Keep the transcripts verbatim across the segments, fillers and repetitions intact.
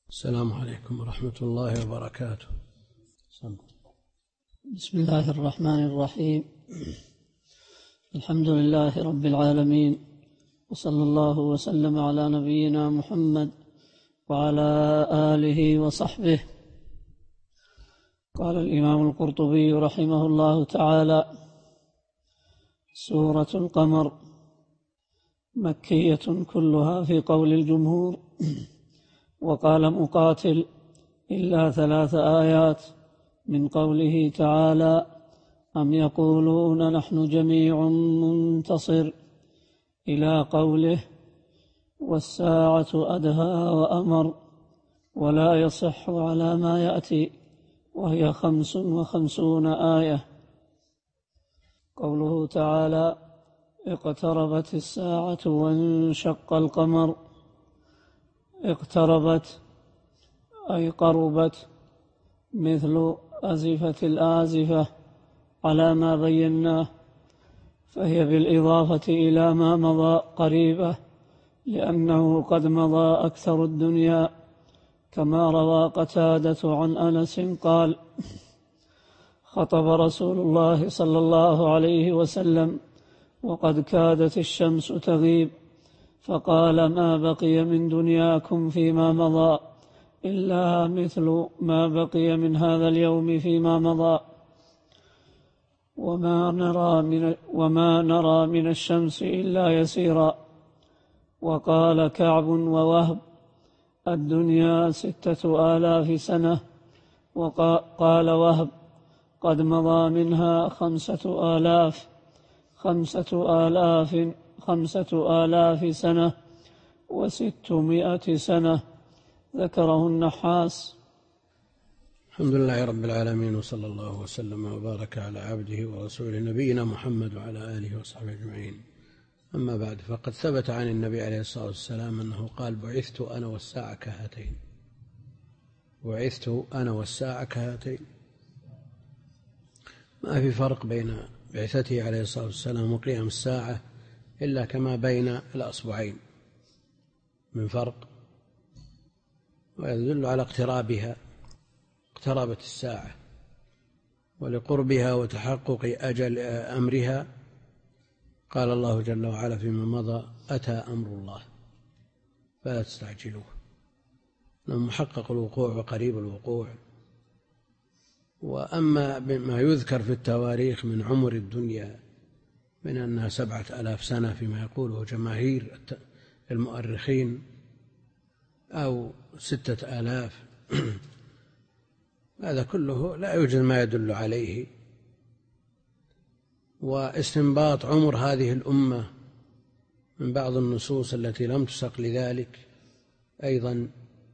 السلام عليكم ورحمة الله وبركاته. بسم الله الرحمن الرحيم. الحمد لله رب العالمين، وصلى الله وسلم على نبينا محمد وعلى آله وصحبه. قال الإمام القرطبي رحمه الله تعالى: سورة القمر مكية كلها في قول الجمهور. وقال مقاتل: إلا ثلاث آيات من قوله تعالى: أم يقولون نحن جميع منتصر، إلى قوله: والساعة أدهى وأمر، ولا يصح على ما يأتي، وهي خمس وخمسون آية. قوله تعالى: اقتربت الساعة وانشق القمر. اقتربت أي قربت، مثل أزفة الآزفة على ما بيناه، فهي بالإضافة إلى ما مضى قريبة، لأنه قد مضى أكثر الدنيا، كما روى قتادة عن أنس قال: خطب رسول الله صلى الله عليه وسلم وقد كادت الشمس تغيب، فقال: ما بقي من دنياكم فيما مضى إلا مثل ما بقي من هذا اليوم فيما مضى، وما نرى من, وما نرى من الشمس إلا يسيرا. وقال كعب ووهب: الدنيا ستة آلاف سنة. وقال وهب: قد مضى منها خمسة آلاف خمسة آلاف خمسة آلاف سنة وستمائة سنة. ذكره النحاس. الحمد لله رب العالمين، وصلى الله وسلم وبارك على عبده ورسوله نبينا محمد وعلى آله وصحبه أجمعين. أما بعد، فقد ثبت عن النبي عليه الصلاة والسلام أنه قال: بعثت أنا والساعة كهاتين. بعثت أنا والساعة كهاتين. ما في فرق بين بعثته عليه الصلاة والسلام وقيام الساعة إلا كما بين الأصبعين من فرق، ويدل على اقترابها. اقتربت الساعة، ولقربها وتحقق أجل أمرها قال الله جل وعلا فيما مضى: أتى أمر الله فلا تستعجلوه، لأنه محقق الوقوع وقريب الوقوع. وأما ما يذكر في التواريخ من عمر الدنيا من أنها سبعة آلاف سنة فيما يقوله جماهير المؤرخين، أو ستة آلاف هذا كله لا يوجد ما يدل عليه. واستنباط عمر هذه الأمة من بعض النصوص التي لم تسق لذلك أيضا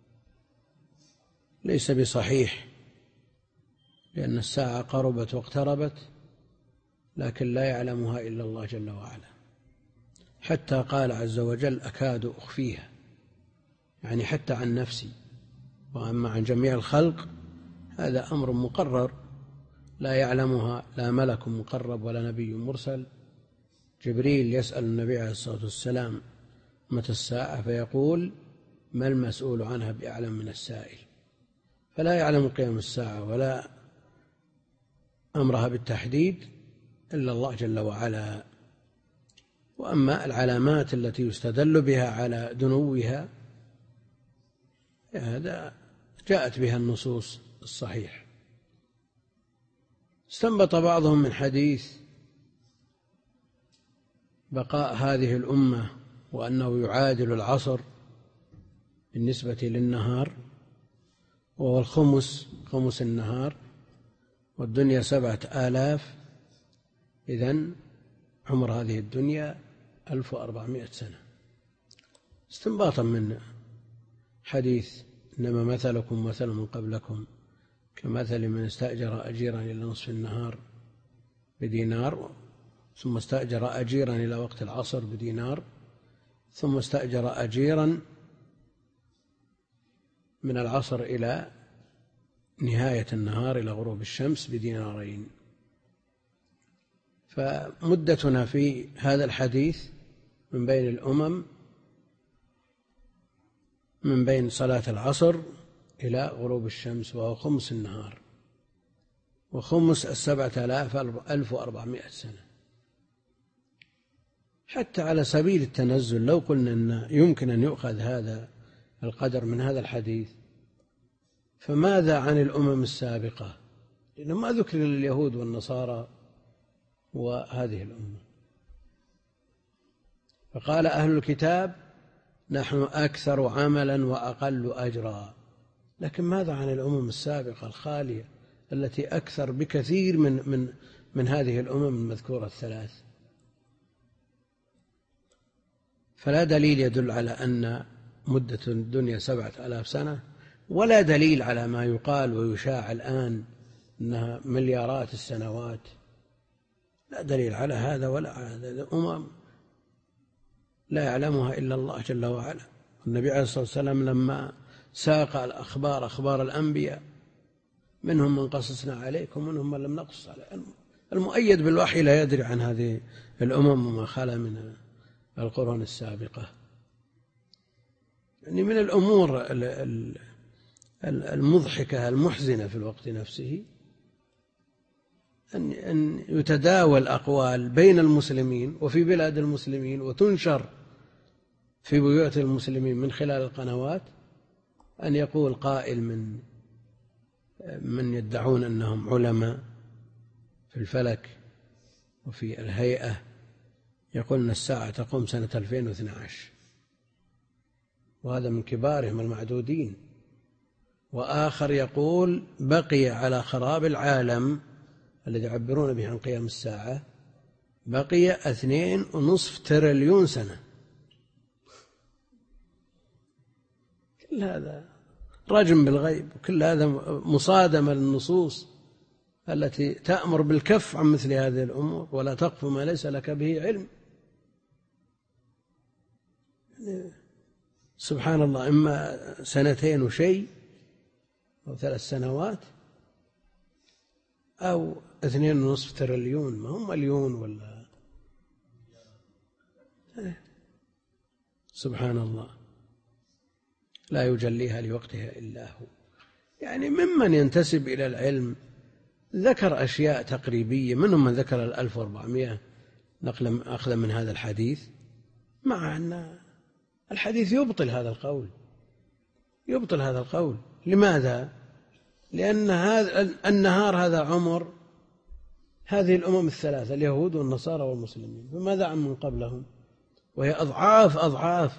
ليس بصحيح، لأن الساعة قربت واقتربت، لكن لا يعلمها إلا الله جل وعلا. حتى قال عز وجل: أكاد أخفيها، يعني حتى عن نفسي. وأما عن جميع الخلق هذا أمر مقرر لا يعلمها لا ملك مقرب ولا نبي مرسل. جبريل يسأل النبي عليه الصلاة والسلام: متى الساعة؟ فيقول: ما المسؤول عنها بأعلم من السائل. فلا يعلم قيام الساعة ولا أمرها بالتحديد إلا الله جل وعلا. وأما العلامات التي يستدل بها على دنوها هذا جاءت بها النصوص الصحيحة. استنبط بعضهم من حديث بقاء هذه الأمة وأنه يعادل العصر بالنسبة للنهار، وهو الخمس، خمس النهار، والدنيا سبعة آلاف، إذن عمر هذه الدنيا ألف وأربعمائة سنة، استنباطا من حديث: إنما مثلكم مثل من قبلكم كمثل من استأجر أجيرا إلى نصف النهار بدينار، ثم استأجر أجيرا إلى وقت العصر بدينار، ثم استأجر أجيرا من العصر إلى نهاية النهار إلى غروب الشمس بدينارين. فمدتنا في هذا الحديث من بين الأمم من بين صلاة العصر إلى غروب الشمس، وهو خمس النهار، وخمس السبعة آلاف ألف وأربعمائة سنة. حتى على سبيل التنزل لو قلنا أن يمكن أن يؤخذ هذا القدر من هذا الحديث، فماذا عن الأمم السابقة؟ لأنه ما ذكر لليهود والنصارى وهذه الأمة. فقال أهل الكتاب نحن أكثر عملا وأقل أجرا، لكن ماذا عن الأمم السابقة الخالية التي أكثر بكثير من من من هذه الأمم المذكورة الثلاث؟ فلا دليل يدل على أن مدة الدنيا سبعة آلاف سنة، ولا دليل على ما يقال ويشاع الآن أنها مليارات السنوات. لا دليل على هذا ولا على هذا. الأمم لا يعلمها إلا الله جل وعلا. النبي عليه الصلاة والسلام لما ساق الأخبار أخبار الأنبياء منهم من قصصنا عليكم ومنهم من لم نقص عليكم. المؤيد بالوحي لا يدري عن هذه الأمم وما خلا من القرون السابقة. يعني من الأمور المضحكة المحزنة في الوقت نفسه أن يتداول أقوال بين المسلمين وفي بلاد المسلمين وتنشر في بيوت المسلمين من خلال القنوات، أن يقول قائل من من يدعون أنهم علماء في الفلك وفي الهيئة، يقول أن الساعة تقوم سنة ألفين واثني عشر، وهذا من كبارهم المعدودين. وآخر يقول بقي على خراب العالم الذي يعبرون به عن قيام الساعة بقي اثنين ونصف تريليون سنة. كل هذا رجم بالغيب، وكل هذا مصادمة للنصوص التي تأمر بالكف عن مثل هذه الأمور، ولا تقف ما ليس لك به علم. سبحان الله، إما سنتين وشيء أو ثلاث سنوات أو اثنين ونصف تريليون، ما هم مليون ولا. سبحان الله، لا يجليها لوقتها إلا هو. يعني ممن ينتسب إلى العلم ذكر أشياء تقريبية، منهم من ذكر الألف وأربعمائة نقلا أخذا من هذا الحديث، مع أن الحديث يبطل هذا القول، يبطل هذا القول. لماذا؟ لأن هذا النهار هذا عمر هذه الأمم الثلاثة، اليهود والنصارى والمسلمين، فماذا عن من قبلهم؟ وهي أضعاف أضعاف،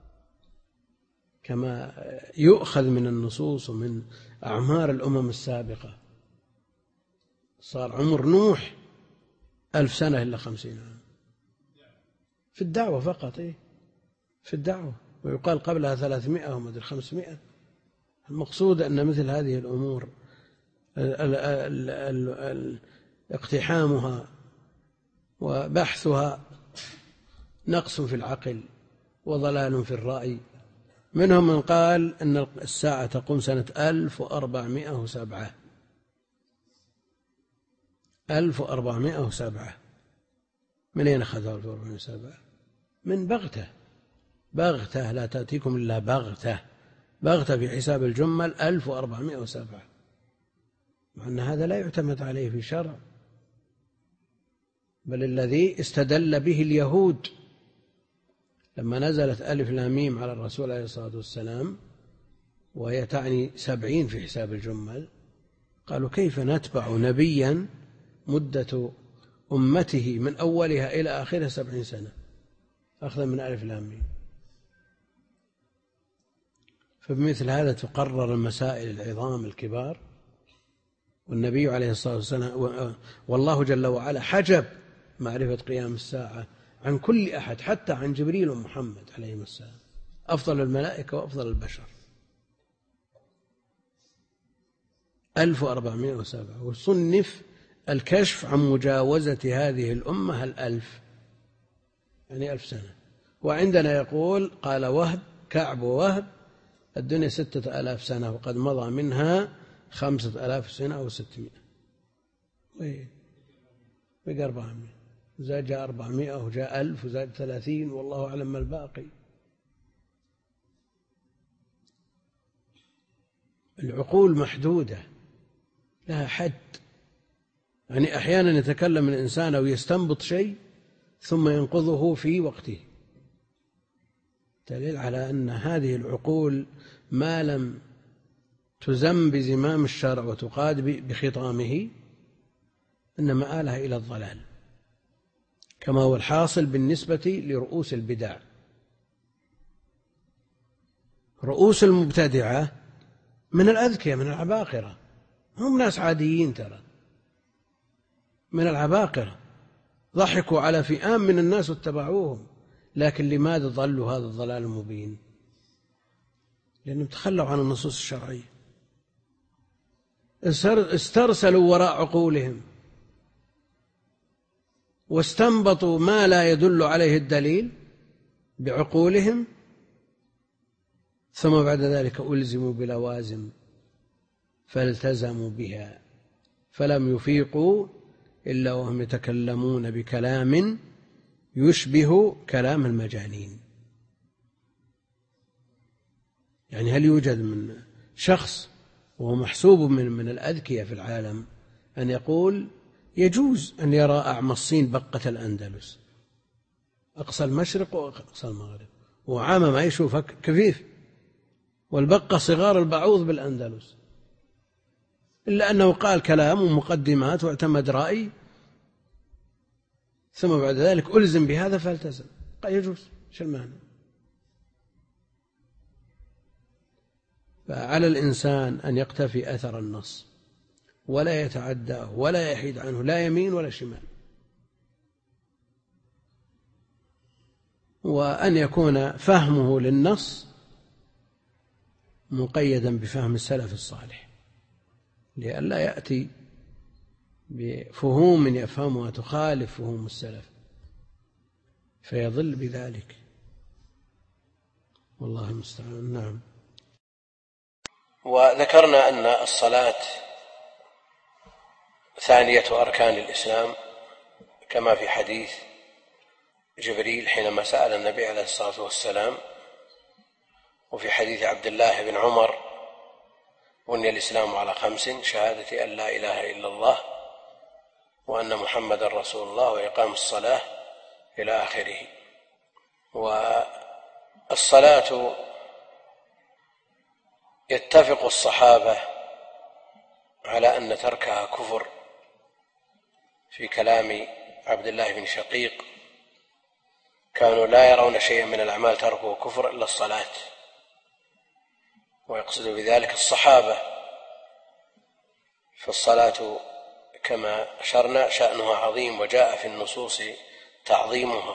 كما يؤخذ من النصوص ومن أعمار الأمم السابقة. صار عمر نوح ألف سنة إلا خمسين عام في الدعوة فقط، إيه؟ في الدعوة، ويقال قبلها ثلاثمائة ومدري خمسمائة. المقصود أن مثل هذه الأمور اقتحامها وبحثها نقص في العقل وضلال في الرأي. منهم من قال أن الساعة تقوم سنة ألف وأربعمائة وسبعة ألف وأربعمائة وسبعة. من أين أخذوا ألف وأربعمائة وسبعة؟ من بغتة، بغتة لا تأتيكم إلا بغتة، بغتة في حساب الجمل ألف وأربعمائة وسبعة، مع أن هذا لا يعتمد عليه في شرع، بل الذي استدل به اليهود لما نزلت ألف لام ميم على الرسول عليه الصلاة والسلام، وهي تعني سبعين في حساب الجمل، قالوا كيف نتبع نبيا مدة أمته من أولها إلى آخرها سبعين سنة أخذا من ألف لام ميم. فبمثل هذا تقرر المسائل العظام الكبار. والنبي عليه الصلاة والسلام والله جل وعلا حجب معرفة قيام الساعة عن كل أحد، حتى عن جبريل ومحمد عليهما السلام، أفضل الملائكة وأفضل البشر. ألف وأربعمائة وسبعة، وصنف الكشف عن مجاوزة هذه الأمة الألف، يعني ألف سنة. وعندنا يقول قال وهب كعب ووهب الدنيا ستة آلاف سنة وقد مضى منها خمسة آلاف سنة أو ستمائة، بقى أربعمائة، وزاد جاء أربعمائة وجاء ألف وزاد ثلاثين، والله أعلم ما الباقي. العقول محدودة لها حد، يعني أحيانا يتكلم الإنسان أو يستنبط شيء ثم ينقضه في وقته، دليل على أن هذه العقول ما لم تزم بزمام الشرع وتقاد بخطامه إن مآلها إلى الضلال، كما هو الحاصل بالنسبة لرؤوس البدع. رؤوس المبتدعة من الأذكياء، من العباقرة، هم ناس عاديين ترى، من العباقرة، ضحكوا على فئام من الناس واتبعوهم، لكن لماذا ضلوا هذا الضلال المبين؟ لأنهم تخلوا عن النصوص الشرعية، استرسلوا وراء عقولهم واستنبطوا ما لا يدل عليه الدليل بعقولهم، ثم بعد ذلك ألزموا بلوازم فالتزموا بها، فلم يفيقوا إلا وهم يتكلمون بكلام يشبه كلام المجانين. يعني هل يوجد من شخص وهو محسوب من من الأذكياء في العالم أن يقول يجوز أن يرى أعمى الصين بقة الأندلس، أقصى المشرق وأقصى المغرب، وعامة ما يشوفها كفيف، والبقة صغار البعوض بالأندلس، إلا أنه قال كلام ومقدمات واعتمد رأي، ثم بعد ذلك ألزم بهذا فالتزم، قال يجوز، شو المعنى؟ فعلى الإنسان أن يقتفي أثر النص ولا يتعداه ولا يحيد عنه لا يمين ولا شمال، وأن يكون فهمه للنص مقيدا بفهم السلف الصالح، لئلا يأتي بفهوم يفهمها تخالف فهوم السلف فيضل بذلك، والله المستعان. نعم. وذكرنا أن الصلاة ثانية أركان الإسلام، كما في حديث جبريل حينما سأل النبي عليه الصلاة والسلام، وفي حديث عبد الله بن عمر: بني الإسلام على خمس: شهادة أن لا إله إلا الله وأن محمد رسول الله وإقام الصلاة، إلى آخره. والصلاة يتفق الصحابة على أن تركها كفر، في كلام عبد الله بن شقيق: كانوا لا يرون شيئا من الأعمال تركه كفر إلا الصلاة، ويقصد بذلك الصحابة. فالصلاة كما أشرنا شأنها عظيم، وجاء في النصوص تعظيمها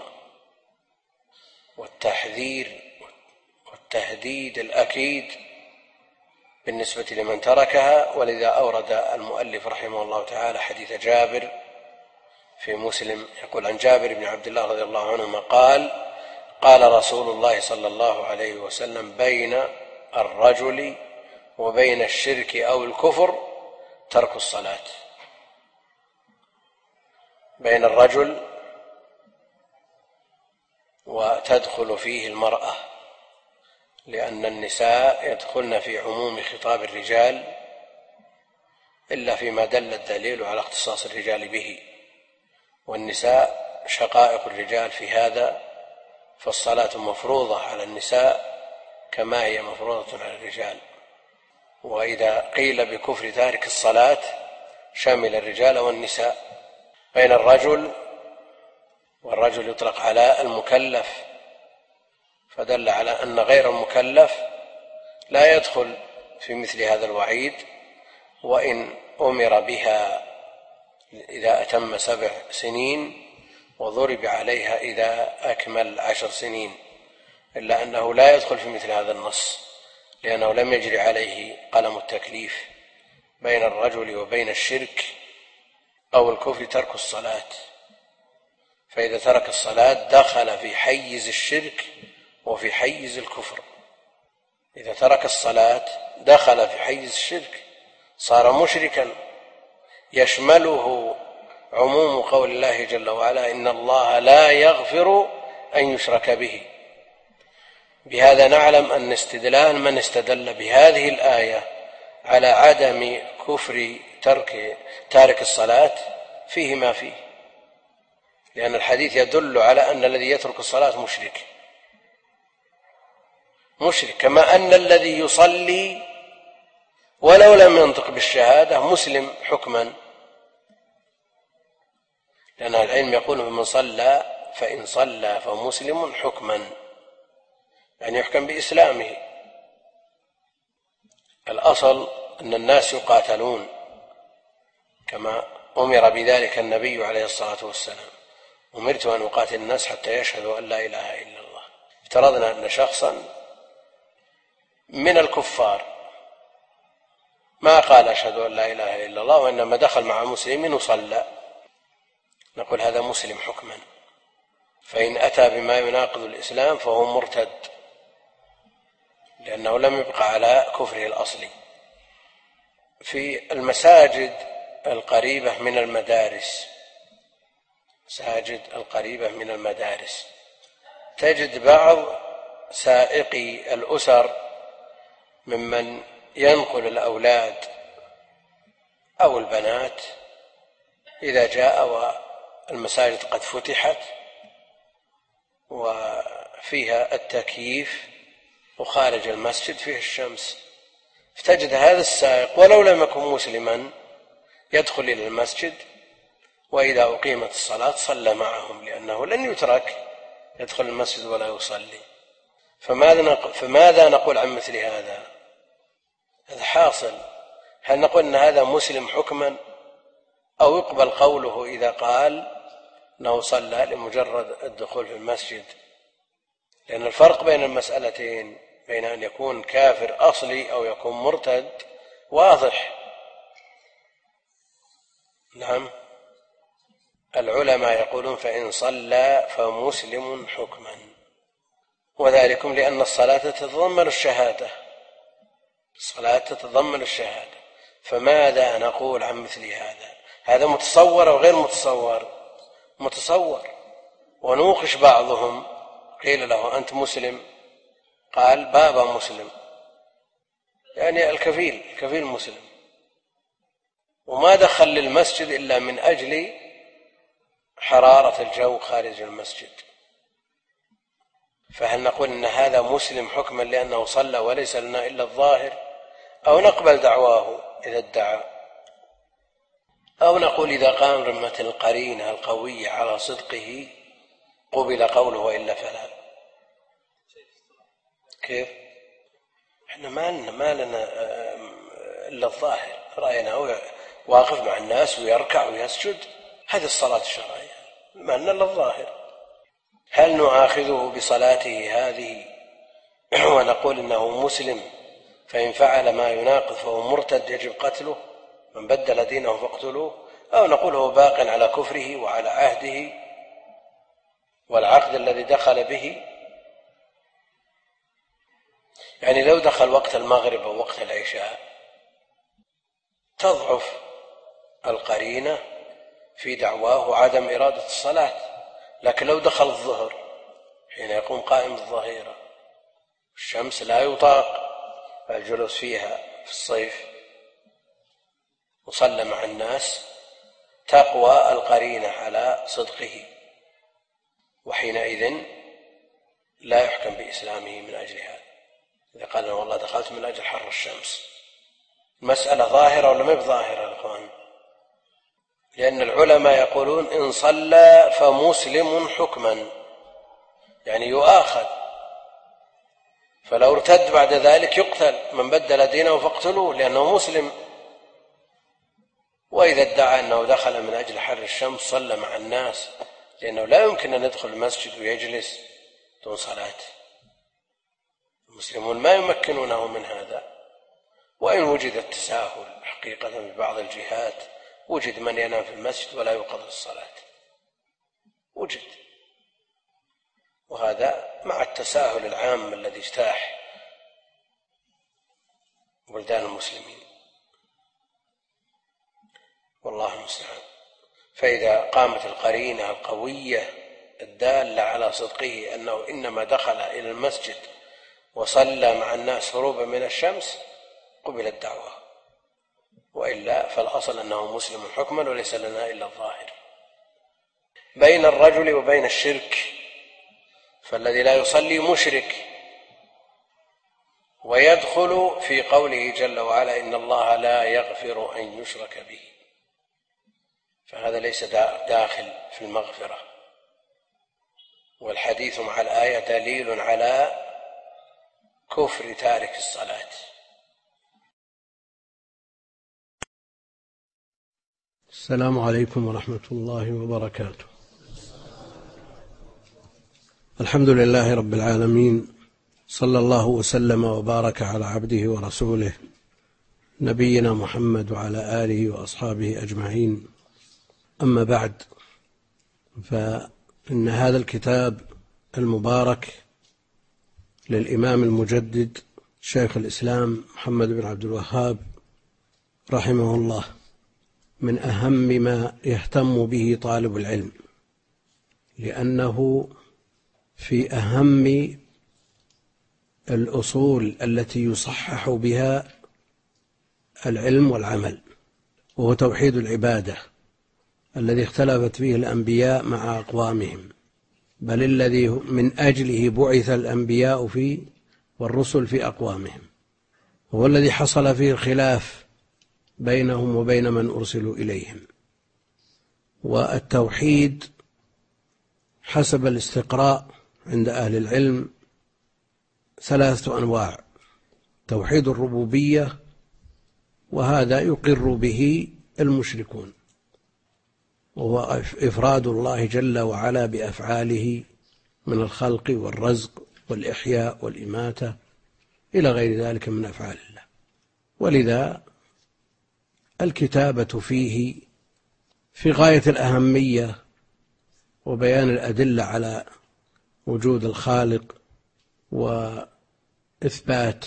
والتحذير والتهديد الأكيد بالنسبة لمن تركها، ولذا أورد المؤلف رحمه الله تعالى حديث جابر في مسلم، يقول: عن جابر بن عبد الله رضي الله عنهما قال: قال رسول الله صلى الله عليه وسلم: بين الرجل وبين الشرك أو الكفر ترك الصلاة. بين الرجل وتدخل فيه المرأة، لأن النساء يدخلن في عموم خطاب الرجال إلا فيما دل الدليل على اختصاص الرجال به، والنساء شقائق الرجال في هذا، فالصلاة مفروضة على النساء كما هي مفروضة على الرجال. وإذا قيل بكفر تارك الصلاة شمل الرجال والنساء. بين الرجل، والرجل يطلق على المكلف، فدل على أن غير المكلف لا يدخل في مثل هذا الوعيد، وإن أمر بها إذا أتم سبع سنين وضرب عليها إذا أكمل عشر سنين، إلا أنه لا يدخل في مثل هذا النص، لأنه لم يجري عليه قلم التكليف. بين الرجل وبين الشرك أو الكفر ترك الصلاة، فإذا ترك الصلاة دخل في حيز الشرك وفي حيز الكفر. إذا ترك الصلاة دخل في حيز الشرك، صار مشركا، يشمله عموم قول الله جل وعلا: إن الله لا يغفر أن يشرك به. بهذا نعلم أن استدلال من استدل بهذه الآية على عدم كفر ترك تارك الصلاة فيه ما فيه، لأن الحديث يدل على أن الذي يترك الصلاة مشرك مشرك كما أن الذي يصلي ولو لم ينطق بالشهادة مسلم حكما، لأن العلم يقول من صلى فإن صلى فمسلم حكما، يعني يحكم بإسلامه. الأصل أن الناس يقاتلون كما أمر بذلك النبي عليه الصلاة والسلام: أمرت أن أقاتل الناس حتى يشهدوا أن لا إله إلا الله. افترضنا أن شخصا من الكفار ما قال أشهد أن لا إله إلا الله وإنما دخل مع مسلم وصلى، نقول هذا مسلم حكما، فإن أتى بما يناقض الإسلام فهو مرتد، لأنه لم يبقى على كفره الأصلي. في المساجد القريبة من المدارس مساجد القريبة من المدارس تجد بعض سائقي الأسر ممن ينقل الأولاد أو البنات إذا جاء والمساجد قد فتحت وفيها التكييف وخارج المسجد فيه الشمس، فتجد هذا السائق ولو لم يكن مسلما يدخل إلى المسجد، وإذا أقيمت الصلاة صلى معهم، لأنه لن يترك يدخل المسجد ولا يصلي. فماذا نقول عن مثل هذا؟ هذا حاصل. هل نقول أن هذا مسلم حكما، أو يقبل قوله إذا قال أنه صلى لمجرد الدخول في المسجد؟ لأن الفرق بين المسألتين، بين أن يكون كافر أصلي أو يكون مرتد، واضح. نعم، العلماء يقولون فإن صلى فمسلم حكما، وذلكم لأن الصلاة تتضمن الشهادة الصلاة تتضمن الشهادة. فماذا نقول عن مثل هذا؟ هذا متصور أو غير متصور؟ متصور. ونوقش بعضهم، قيل له أنت مسلم؟ قال بابا مسلم، يعني الكفيل الكفيل مسلم، وما دخل للمسجد إلا من أجل حرارة الجو خارج المسجد. فهل نقول إن هذا مسلم حكما لأنه صلى وليس لنا إلا الظاهر، أو نقبل دعواه إذا ادعى، أو نقول إذا قامت القرينة القوية على صدقه قبل قوله وإلا فلا؟ كيف؟ احنا ما لنا ما لنا إلا الظاهر، رأيناه واقف مع الناس ويركع ويسجد، هذه الصلاة الشرعية، ما لنا إلا الظاهر. هل نؤاخذه بصلاته هذه ونقول إنه مسلم فإن فعل ما يناقض فهو مرتد يجب قتله، من بدل دينه فاقتلوه، أو نقول هو باق على كفره وعلى عهده والعقد الذي دخل به؟ يعني لو دخل وقت المغرب أو وقت العشاء تضعف القرينة في دعواه عدم إرادة الصلاة، لكن لو دخل الظهر حين يقوم قائم الظهيرة الشمس لا يطاق الجلوس فيها في الصيف وصلى مع الناس، تقوى القرينة على صدقه، وحينئذ لا يحكم بإسلامه من أجل هذا. إذا قال والله دخلت من أجل حر الشمس، المسألة ظاهرة ولا ما بظاهرة يا أخوان؟ لأن العلماء يقولون إن صلى فمسلم حكما، يعني يؤاخذ، فلو ارتد بعد ذلك يقتل، من بدل دينه فاقتلوه لأنه مسلم. وإذا ادعى أنه دخل من أجل حر الشمس صلى مع الناس، لأنه لا يمكن أن يدخل المسجد ويجلس دون صلاة، المسلمون ما يمكنونه من هذا. وإن وجد التساهل حقيقة في بعض الجهات، وجد من ينام في المسجد ولا يقضي الصلاة، وجد، وهذا مع التساهل العام الذي اجتاح بلدان المسلمين، والله المستعان. فإذا قامت القرينة القوية الدالة على صدقه أنه إنما دخل إلى المسجد وصلى مع الناس هروبا من الشمس قبل الدعوة، وإلا فالأصل أنه مسلم حكما وليس لنا إلا الظاهر. بين الرجل وبين الشرك، فالذي لا يصلي مشرك، ويدخل في قوله جل وعلا إن الله لا يغفر أن يشرك به، فهذا ليس داخل في المغفرة. والحديث مع الآية دليل على كفر تارك الصلاة. السلام عليكم ورحمة الله وبركاته. الحمد لله رب العالمين، صلى الله وسلم وبارك على عبده ورسوله نبينا محمد وعلى آله وأصحابه أجمعين. أما بعد، فإن هذا الكتاب المبارك للإمام المجدد شيخ الإسلام محمد بن عبد الوهاب رحمه الله من أهم ما يهتم به طالب العلم، لأنه في أهم الأصول التي يصحح بها العلم والعمل، وهو توحيد العبادة الذي اختلفت فيه الأنبياء مع أقوامهم، بل الذي من أجله بعث الأنبياء في والرسل في أقوامهم، هو الذي حصل فيه الخلاف بينهم وبين من أرسلوا إليهم. والتوحيد حسب الاستقراء عند أهل العلم ثلاثة أنواع: توحيد الربوبية، وهذا يقر به المشركون، وهو إفراد الله جل وعلا بأفعاله من الخلق والرزق والإحياء والإماتة إلى غير ذلك من أفعال الله. ولذا الكتابة فيه في غاية الأهمية، وبيان الأدلة على وجود الخالق وإثبات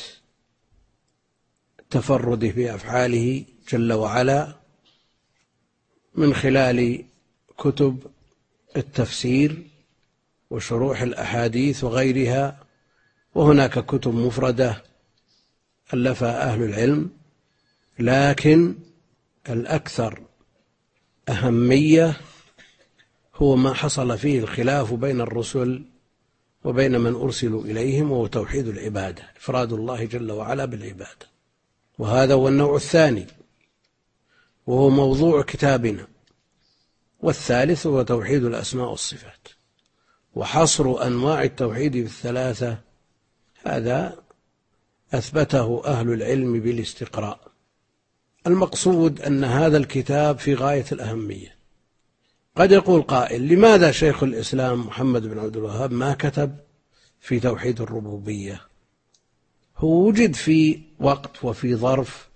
تفرده بأفعاله جل وعلا من خلال كتب التفسير وشروح الأحاديث وغيرها. وهناك كتب مفردة ألفها أهل العلم، لكن الأكثر أهمية هو ما حصل فيه الخلاف بين الرسل وبين من أرسلوا إليهم، وهو توحيد العبادة، إفراد الله جل وعلا بالعبادة. وهذا هو النوع الثاني، وهو موضوع كتابنا. والثالث هو توحيد الأسماء والصفات. وحصر أنواع التوحيد بالثلاثة هذا أثبته أهل العلم بالاستقراء. المقصود أن هذا الكتاب في غاية الأهمية. قد يقول قائل: لماذا شيخ الإسلام محمد بن عبد الوهاب ما كتب في توحيد الربوبية؟ هو وجد في وقت وفي ظرف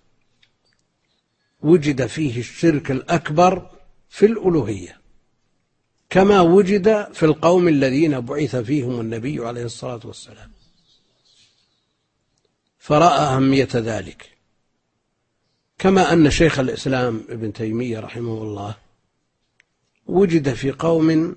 وجد فيه الشرك الأكبر في الألوهية، كما وجد في القوم الذين بعث فيهم النبي عليه الصلاة والسلام، فرأى أهمية ذلك. كما أن شيخ الإسلام ابن تيمية رحمه الله وجد في قوم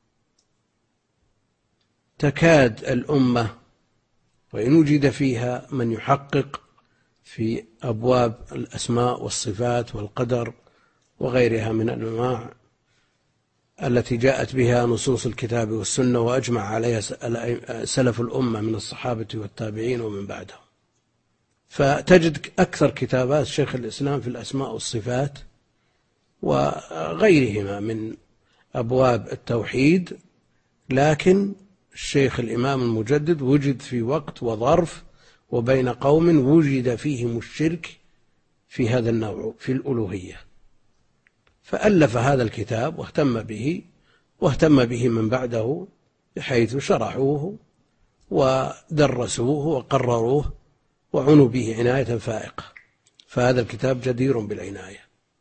تكاد الأمة، وإن وجد فيها من يحقق في أبواب الأسماء والصفات والقدر وغيرها من الأنواع التي جاءت بها نصوص الكتاب والسنة وأجمع عليها سلف الأمة من الصحابة والتابعين ومن بعدهم. فتجد أكثر كتابات شيخ الإسلام في الأسماء والصفات وغيرهما من أبواب التوحيد، لكن الشيخ الإمام المجدد وجد في وقت وظرف وبين قوم وجد فيهم الشرك في هذا النوع في الألوهية، فألف هذا الكتاب واهتم به، واهتم به من بعده بحيث شرحوه ودرسوه وقرروه وعنوا به عناية فائقة. فهذا الكتاب جدير بالعناية.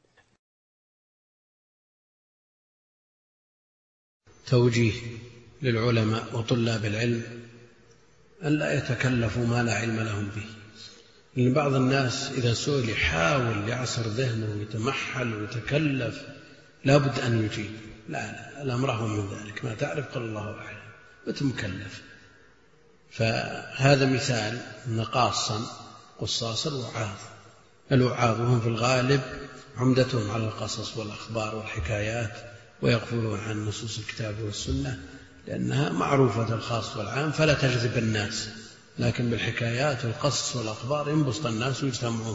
توجيه للعلماء وطلاب العلم ألا يتكلفوا ما لا علم لهم به، لأن بعض الناس إذا سئل يحاول يعصر ذهنه ويتمحل ويتكلف لابد أن يجيب. لا لا الأمر هو من ذلك، ما تعرف قال الله أعلم وتمكلف. فهذا مثال أن قاصا قصاص الوعاظ، الوعاظ وهم في الغالب عمدتهم على القصص والأخبار والحكايات، ويغفلون عن نصوص الكتاب والسنة لأنها معروفة الخاص والعام فلا تجذب الناس، لكن بالحكايات والقصص والأخبار ينبسط الناس ويجتمعون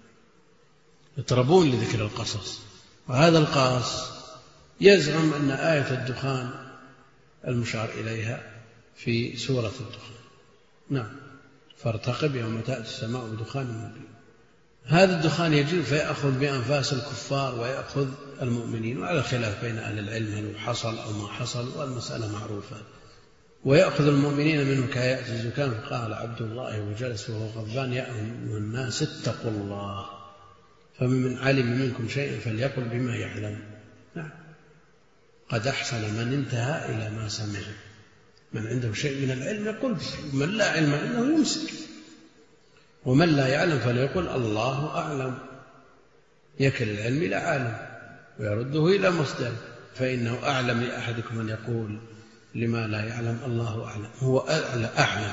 يطربون لذكر القصص. وهذا القاص يزعم أن آية الدخان المشار إليها في سورة الدخان، نعم، فارتقب يوم تأتي السماء بدخان مبين. هذا الدخان يجيء فيأخذ بأنفاس الكفار ويأخذ المؤمنين، وعلى خلاف بين أهل العلم هل حصل أو ما حصل، والمسألة معروفة. ويأخذ المؤمنين منه كيأتي الزكام، فقال عبد الله وجلس وهو غضبان يا أيها الناس اتقوا الله فمن علم منكم شيئا فليقل بما يعلم. نعم، قد أحسن من انتهى إلى ما سمع، من عنده شيء من العلم يقول، من لا علم عنده يمسك، ومن لا يعلم فليقل الله أعلم، يكل العلم إلى عالم ويرده إلى مصدر، فإنه أعلم لأحدكم من يقول لما لا يعلم الله أعلم، هو أعلم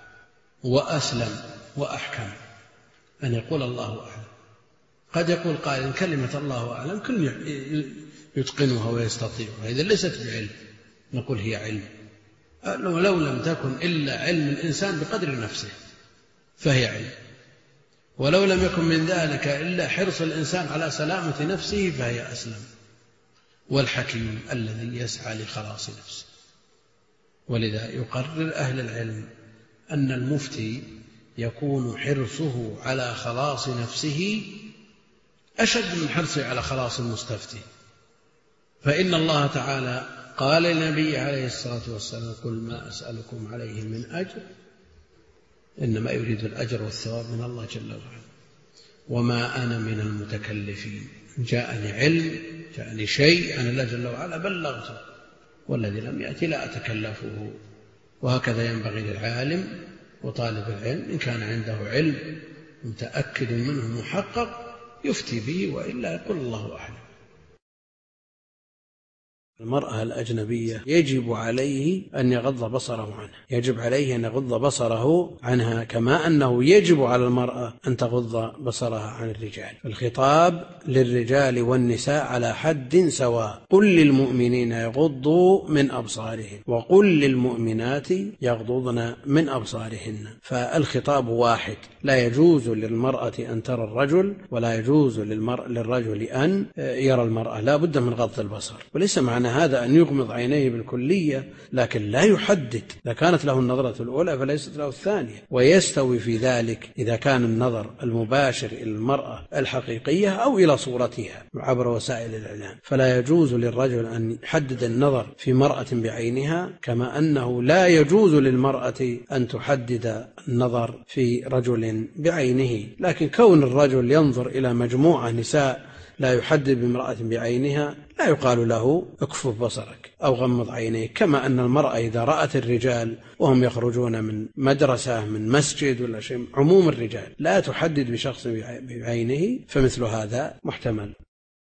وأسلم وأحكم أن يقول الله أعلم. قد يقول قائل كلمة الله أعلم كل يتقنها ويستطيعها، إذا ليست بعلم نقول هي علم، لو لم تكن إلا علم الإنسان بقدر نفسه فهي علم، ولو لم يكن من ذلك إلا حرص الإنسان على سلامة نفسه فهي أسلم. والحكيم الذي يسعى لخلاص نفسه. ولذا يقرر أهل العلم أن المفتي يكون حرصه على خلاص نفسه أشد من حرصه على خلاص المستفتي، فإن الله تعالى قال للنبي عليه الصلاة والسلام قل ما أسألكم عليه من أجر إنما يريد الأجر والثواب من الله جل وعلا، وما أنا من المتكلفين، جاءني علم جاءني شيء أنا الله جل وعلا بلغته، والذي لم يأتي لا أتكلفه. وهكذا ينبغي للعالم وطالب العلم إن كان عنده علم متأكد منه محقق يفتي به، وإلا يقول الله أعلم. المرأة الأجنبية يجب عليه أن يغض بصره عنها، يجب عليه أن يغض بصره عنها كما أنه يجب على المرأة أن تغض بصرها عن الرجال. الخطاب للرجال والنساء على حد سواء، قل للمؤمنين يغضوا من أبصارهم وقل للمؤمنات يغضضن من أبصارهن، فالخطاب واحد، لا يجوز للمرأة أن ترى الرجل ولا يجوز للرجل أن يرى المرأة، لا بد من غض البصر. وليس معنى هذا أن يغمض عينيه بالكلية، لكن لا يحدد، إذا كانت له النظرة الأولى فليست له الثانية، ويستوي في ذلك إذا كان النظر المباشر إلى المرأة الحقيقية أو إلى صورتها عبر وسائل الإعلام. فلا يجوز للرجل أن يحدد النظر في مرأة بعينها، كما أنه لا يجوز للمرأة أن تحدد النظر في رجل بعينه. لكن كون الرجل ينظر إلى مجموعة نساء لا يحدد بامرأة بعينها لا يقال له اكفف بصرك أو غمض عينيك، كما أن المرأة إذا رأت الرجال وهم يخرجون من مدرسة من مسجد ولا شيء، عموم الرجال لا تحدد بشخص بعينه، فمثل هذا محتمل.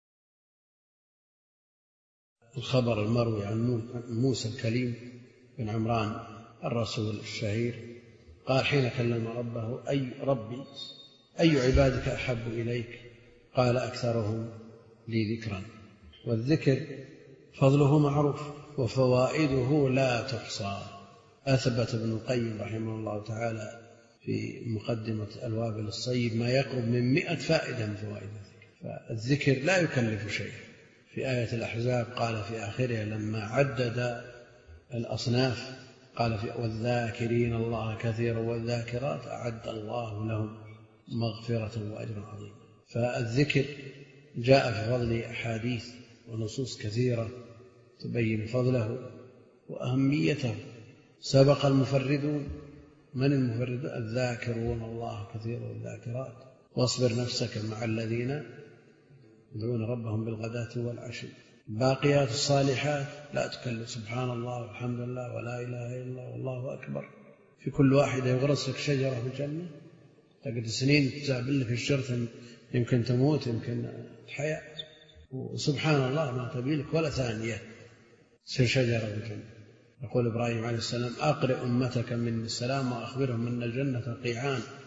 الخبر المروي عن موسى الكليم بن عمران الرسول الشهير قال حين كلم ربه أي ربي أي عبادك أحب إليك؟ قال أكثرهم لي ذكرا. والذكر فضله معروف وفوائده لا تحصى. أثبت ابن القيم رحمه الله تعالى في مقدمة الوابل الصيب ما يقرب من مئة فائدة من فوائد الذكر. فالذكر لا يكلف شيء. في آية الأحزاب قال في آخرها لما عدد الأصناف قال في والذاكرين الله كثيرا والذاكرات أعد الله لهم مغفرة وأجر عظيم. فالذكر جاء في فضل أحاديث ونصوص كثيرة تبين فضله وأهميته. سبق المفردون. من المفردون؟ الذاكرون الله كثيرا والذاكرات. واصبر نفسك مع الذين يدعون ربهم بالغداة والعشي. الباقيات الصالحات لا تكلف سبحان الله والحمد لله ولا إله إلا الله والله أكبر. في كل واحدة يغرس لك شجرة في الجنة، تقعد سنين تزابل لك الشرط، يمكن تموت يمكن تحيا، وسبحان الله ما تبيلك ولا ثانية تصير شجرة في الجنة. يقول إبراهيم عليه السلام أقرئ أمتك من السلام وأخبرهم أن الجنة قيعان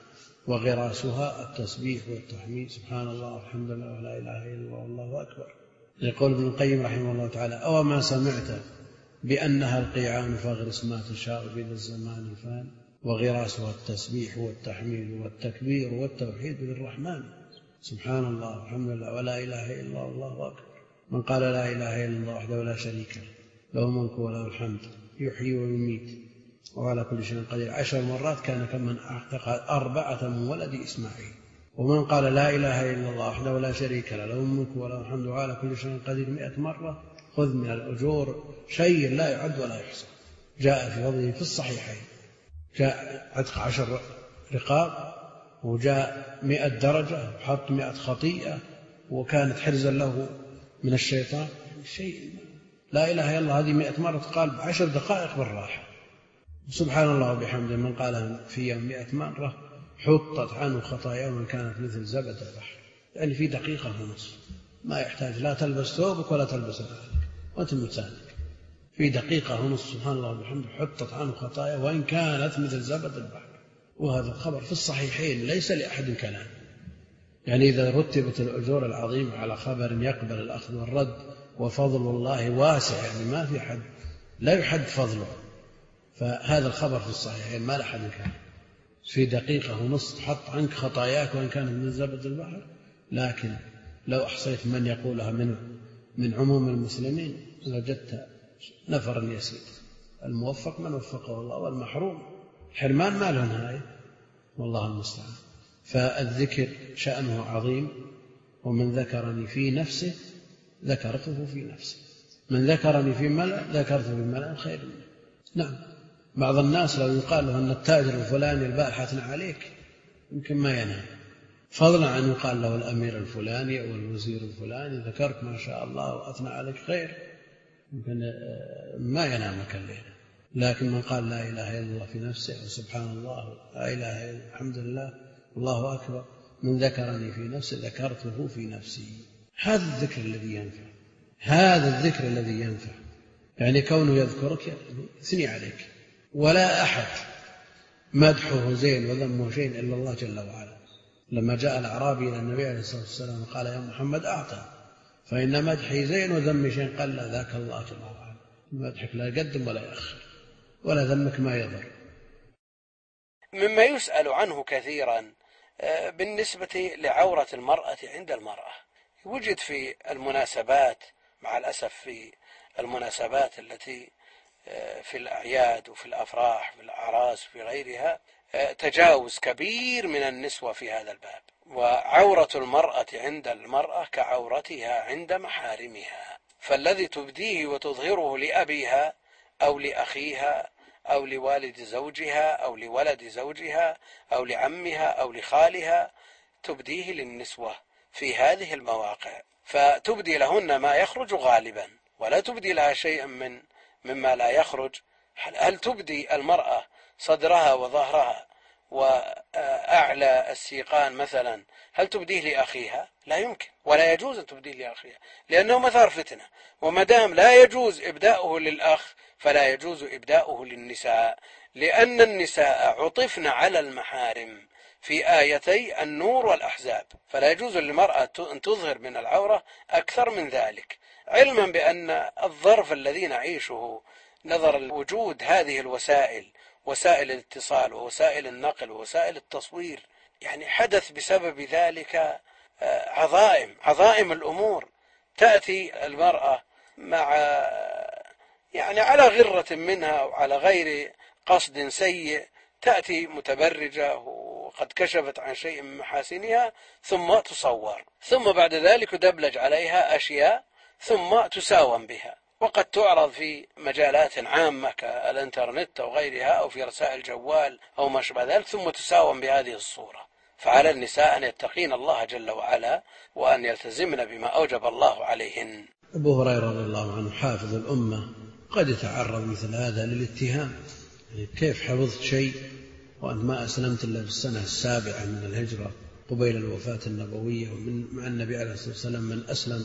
وغراسها التسبيح والتحميد سبحان الله والحمد لله ولا إله إلا الله والله أكبر. يقول ابن القيم رحمه الله تعالى: أو ما سمعت بأنها القيعان فاغرس ما تشاء بذا الزمان فان، وغراسها التسبيح والتحميد والتكبير والتوحيد للرحمن سبحان الله والحمد لله ولا إله إلا الله والله أكبر. من قال لا إله إلا الله وحده لا شريك له له الملك وله الحمد يحيي ويميت وعلى كل شيء قدير عشر مرات كان كمن أعتق أربعة من ولد إسماعيل. ومن قال لا إله إلا الله وحده لا شريك له له الملك وله الحمد وعلى كل شيء قدير مئة مرة خذ من الأجور شيء لا يعد ولا يحصى. جاء في فضله في الصحيحين، جاء عتق عشر رقاب، وجاء مئة درجة وحط مئة خطيئة، وكانت حرزا له من الشيطان. شيء لا إله إلا الله هذه مئة مرة قال بعشر دقائق بالراحة. سبحان الله وبحمده من قالها في يوم مئة مرة حطت عنه خطاياه من كانت مثل زبد البحر، يعني في دقيقة ونصف، ما يحتاج لا تلبس ثوبك ولا تلبس ثوبك وأنت متسانك، في دقيقة ونصف سبحان الله وبحمده حطت عنه خطاياه وإن كانت مثل زبد البحر. وهذا الخبر في الصحيحين ليس لأحد كلام، يعني إذا رتبت الأجور العظيمة على خبر يقبل الأخذ والرد وفضل الله واسع، يعني ما في حد لا يحد فضله، فهذا الخبر في الصحيحين ما لأحد كلام. في دقيقة ونصف حط عنك خطاياك وإن كانت من زبد البحر. لكن لو أحصيت من يقولها من من عموم المسلمين لوجدت نفرا يسير. الموفق من وفقه الله، والمحروم حرمان ما له نهاية والله المستعان. فالذكر شأنه عظيم، ومن ذكرني في نفسه ذكرته في نفسه، من ذكرني في ملأ ذكرته في ملأ خير منه. نعم، بعض الناس لو يقال له أن التاجر الفلاني البارحة أثنى عليك يمكن ما ينام، فضلا عن يقال له الأمير الفلاني أو الوزير الفلاني ذكرك ما شاء الله وأثنى عليك خير، يمكن ما ينامك الليل. لكن من قال لا إله إلا الله في نفسه وسبحان الله لا إله إلا الحمد لله الله أكبر، من ذكرني في نفسه ذكرته في نفسي. هذا الذكر الذي ينفع، هذا الذكر الذي ينفع، يعني كونه يذكرك يثني عليك. ولا أحد مدحه زين وذمه شيء إلا الله جل وعلا. لما جاء الأعرابي إلى النبي عليه الصلاة والسلام قال يا محمد أعطى، فإن مدحي زين وذمي شيء، قال لا ذاك الله جل وعلا، مدحك لا يقدم ولا يأخر ولا ذمك ما يضر. مما يسأل عنه كثيرا بالنسبة لعورة المرأة عند المرأة، وجد في المناسبات مع الأسف في المناسبات التي في الأعياد وفي الأفراح في الأعراس في غيرها تجاوز كبير من النسوة في هذا الباب. وعورة المرأة عند المرأة كعورتها عند محارمها، فالذي تبديه وتظهره لأبيها أو لأخيها أو لوالد زوجها أو لولد زوجها أو لعمها أو لخالها تبديه للنسوة في هذه المواقع، فتبدي لهن ما يخرج غالبا ولا تبدي لها شيئا من مما لا يخرج. هل تبدي المرأة صدرها وظهرها وأعلى السيقان مثلا، هل تبديه لأخيها؟ لا يمكن ولا يجوز أن تبديه لأخيها، لأنه مثار فتنة. ومدام لا يجوز إبداؤه للأخ فلا يجوز إبداؤه للنساء، لأن النساء عطفن على المحارم في آيتي النور والأحزاب، فلا يجوز للمرأة أن تظهر من العورة أكثر من ذلك، علما بأن الظرف الذي نعيشه نظر وجود هذه الوسائل، وسائل الاتصال ووسائل النقل ووسائل التصوير، يعني حدث بسبب ذلك عظائم عظائم الأمور. تأتي المرأة مع يعني على غرة منها وعلى غير قصد سيء، تأتي متبرجة وقد كشفت عن شيء من محاسنها ثم تصور، ثم بعد ذلك دبلج عليها أشياء ثم تساوم بها، وقد تعرض في مجالات عامة كالإنترنت أو غيرها أو في رسائل جوال أو ما شابه ذلك، ثم تساوم بهذه الصورة. فعلى النساء أن يتقين الله جل وعلا وأن يلتزمن بما أوجب الله عليهن. أبو هريرة رضي الله عنه حافظ الأمة قد يتعرض مثل هذا للاتهام، يعني كيف حفظت شيء وأنت ما أسلمت إلا في السنة السابعة من الهجرة قبيل الوفاة النبوية، ومن مع النبي عليه الصلاة والسلام من أسلم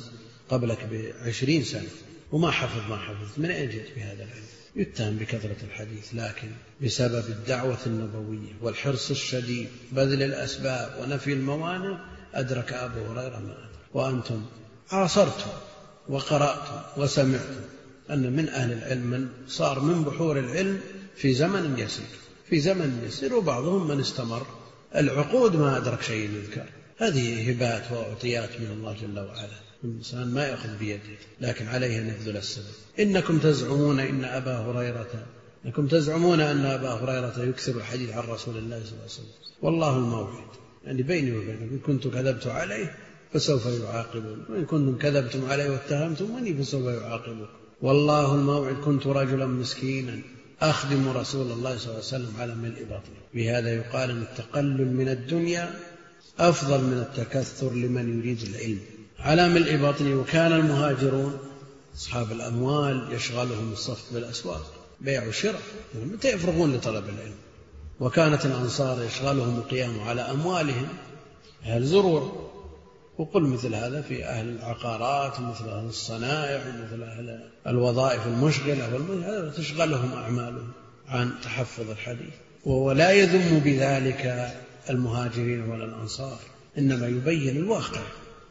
قبلك بعشرين سنة وما حفظ ما حفظ، من أين جئت بهذا العلم؟ يتهم بكثرة الحديث، لكن بسبب الدعوة النبوية والحرص الشديد بذل الأسباب ونفي الموانع أدرك أبو هريرة ما أدرك. وأنتم عاصرتم وقرأتم وسمعتم أن من أهل العلم من صار من بحور العلم في زمن يسير في زمن يسير وبعضهم من استمر العقود ما أدرك شيء يذكر. هذه هبات وأعطيات من الله جل وعلا، الإنسان ما يأخذ بيده، لكن عليه أن يبذل السبب. إنكم تزعمون إن أبا هريرة إنكم تزعمون أن أبا هريرة يكثر الحديث عن رسول الله صلى الله عليه وسلم، والله الموعد، يعني بيني وبينكم، إن كنت كذبت عليه فسوف يعاقبون، وإن كنتم كذبتم عليه واتهمتموني فسوف يعاقبون. والله الموعد، كنت رجلا مسكينا أخدم رسول الله صلى الله عليه وسلم على ملء بطني. بهذا يقال أن التقلل من الدنيا أفضل من التكثر لمن يريد العلم على ملء بطني. وكان المهاجرون أصحاب الأموال يشغلهم الصف بالأسواق، بيع وشراء، متى يفرغون لطلب العلم. وكانت الأنصار يشغلهم القيام على أموالهم، أهل زروع، وقل مثل هذا في أهل العقارات ومثل أهل الصنائع ومثل أهل الوظائف المشغلة تشغلهم أعمالهم عن تحفظ الحديث. ولا يذم بذلك المهاجرين ولا الأنصار، إنما يبين الواقع.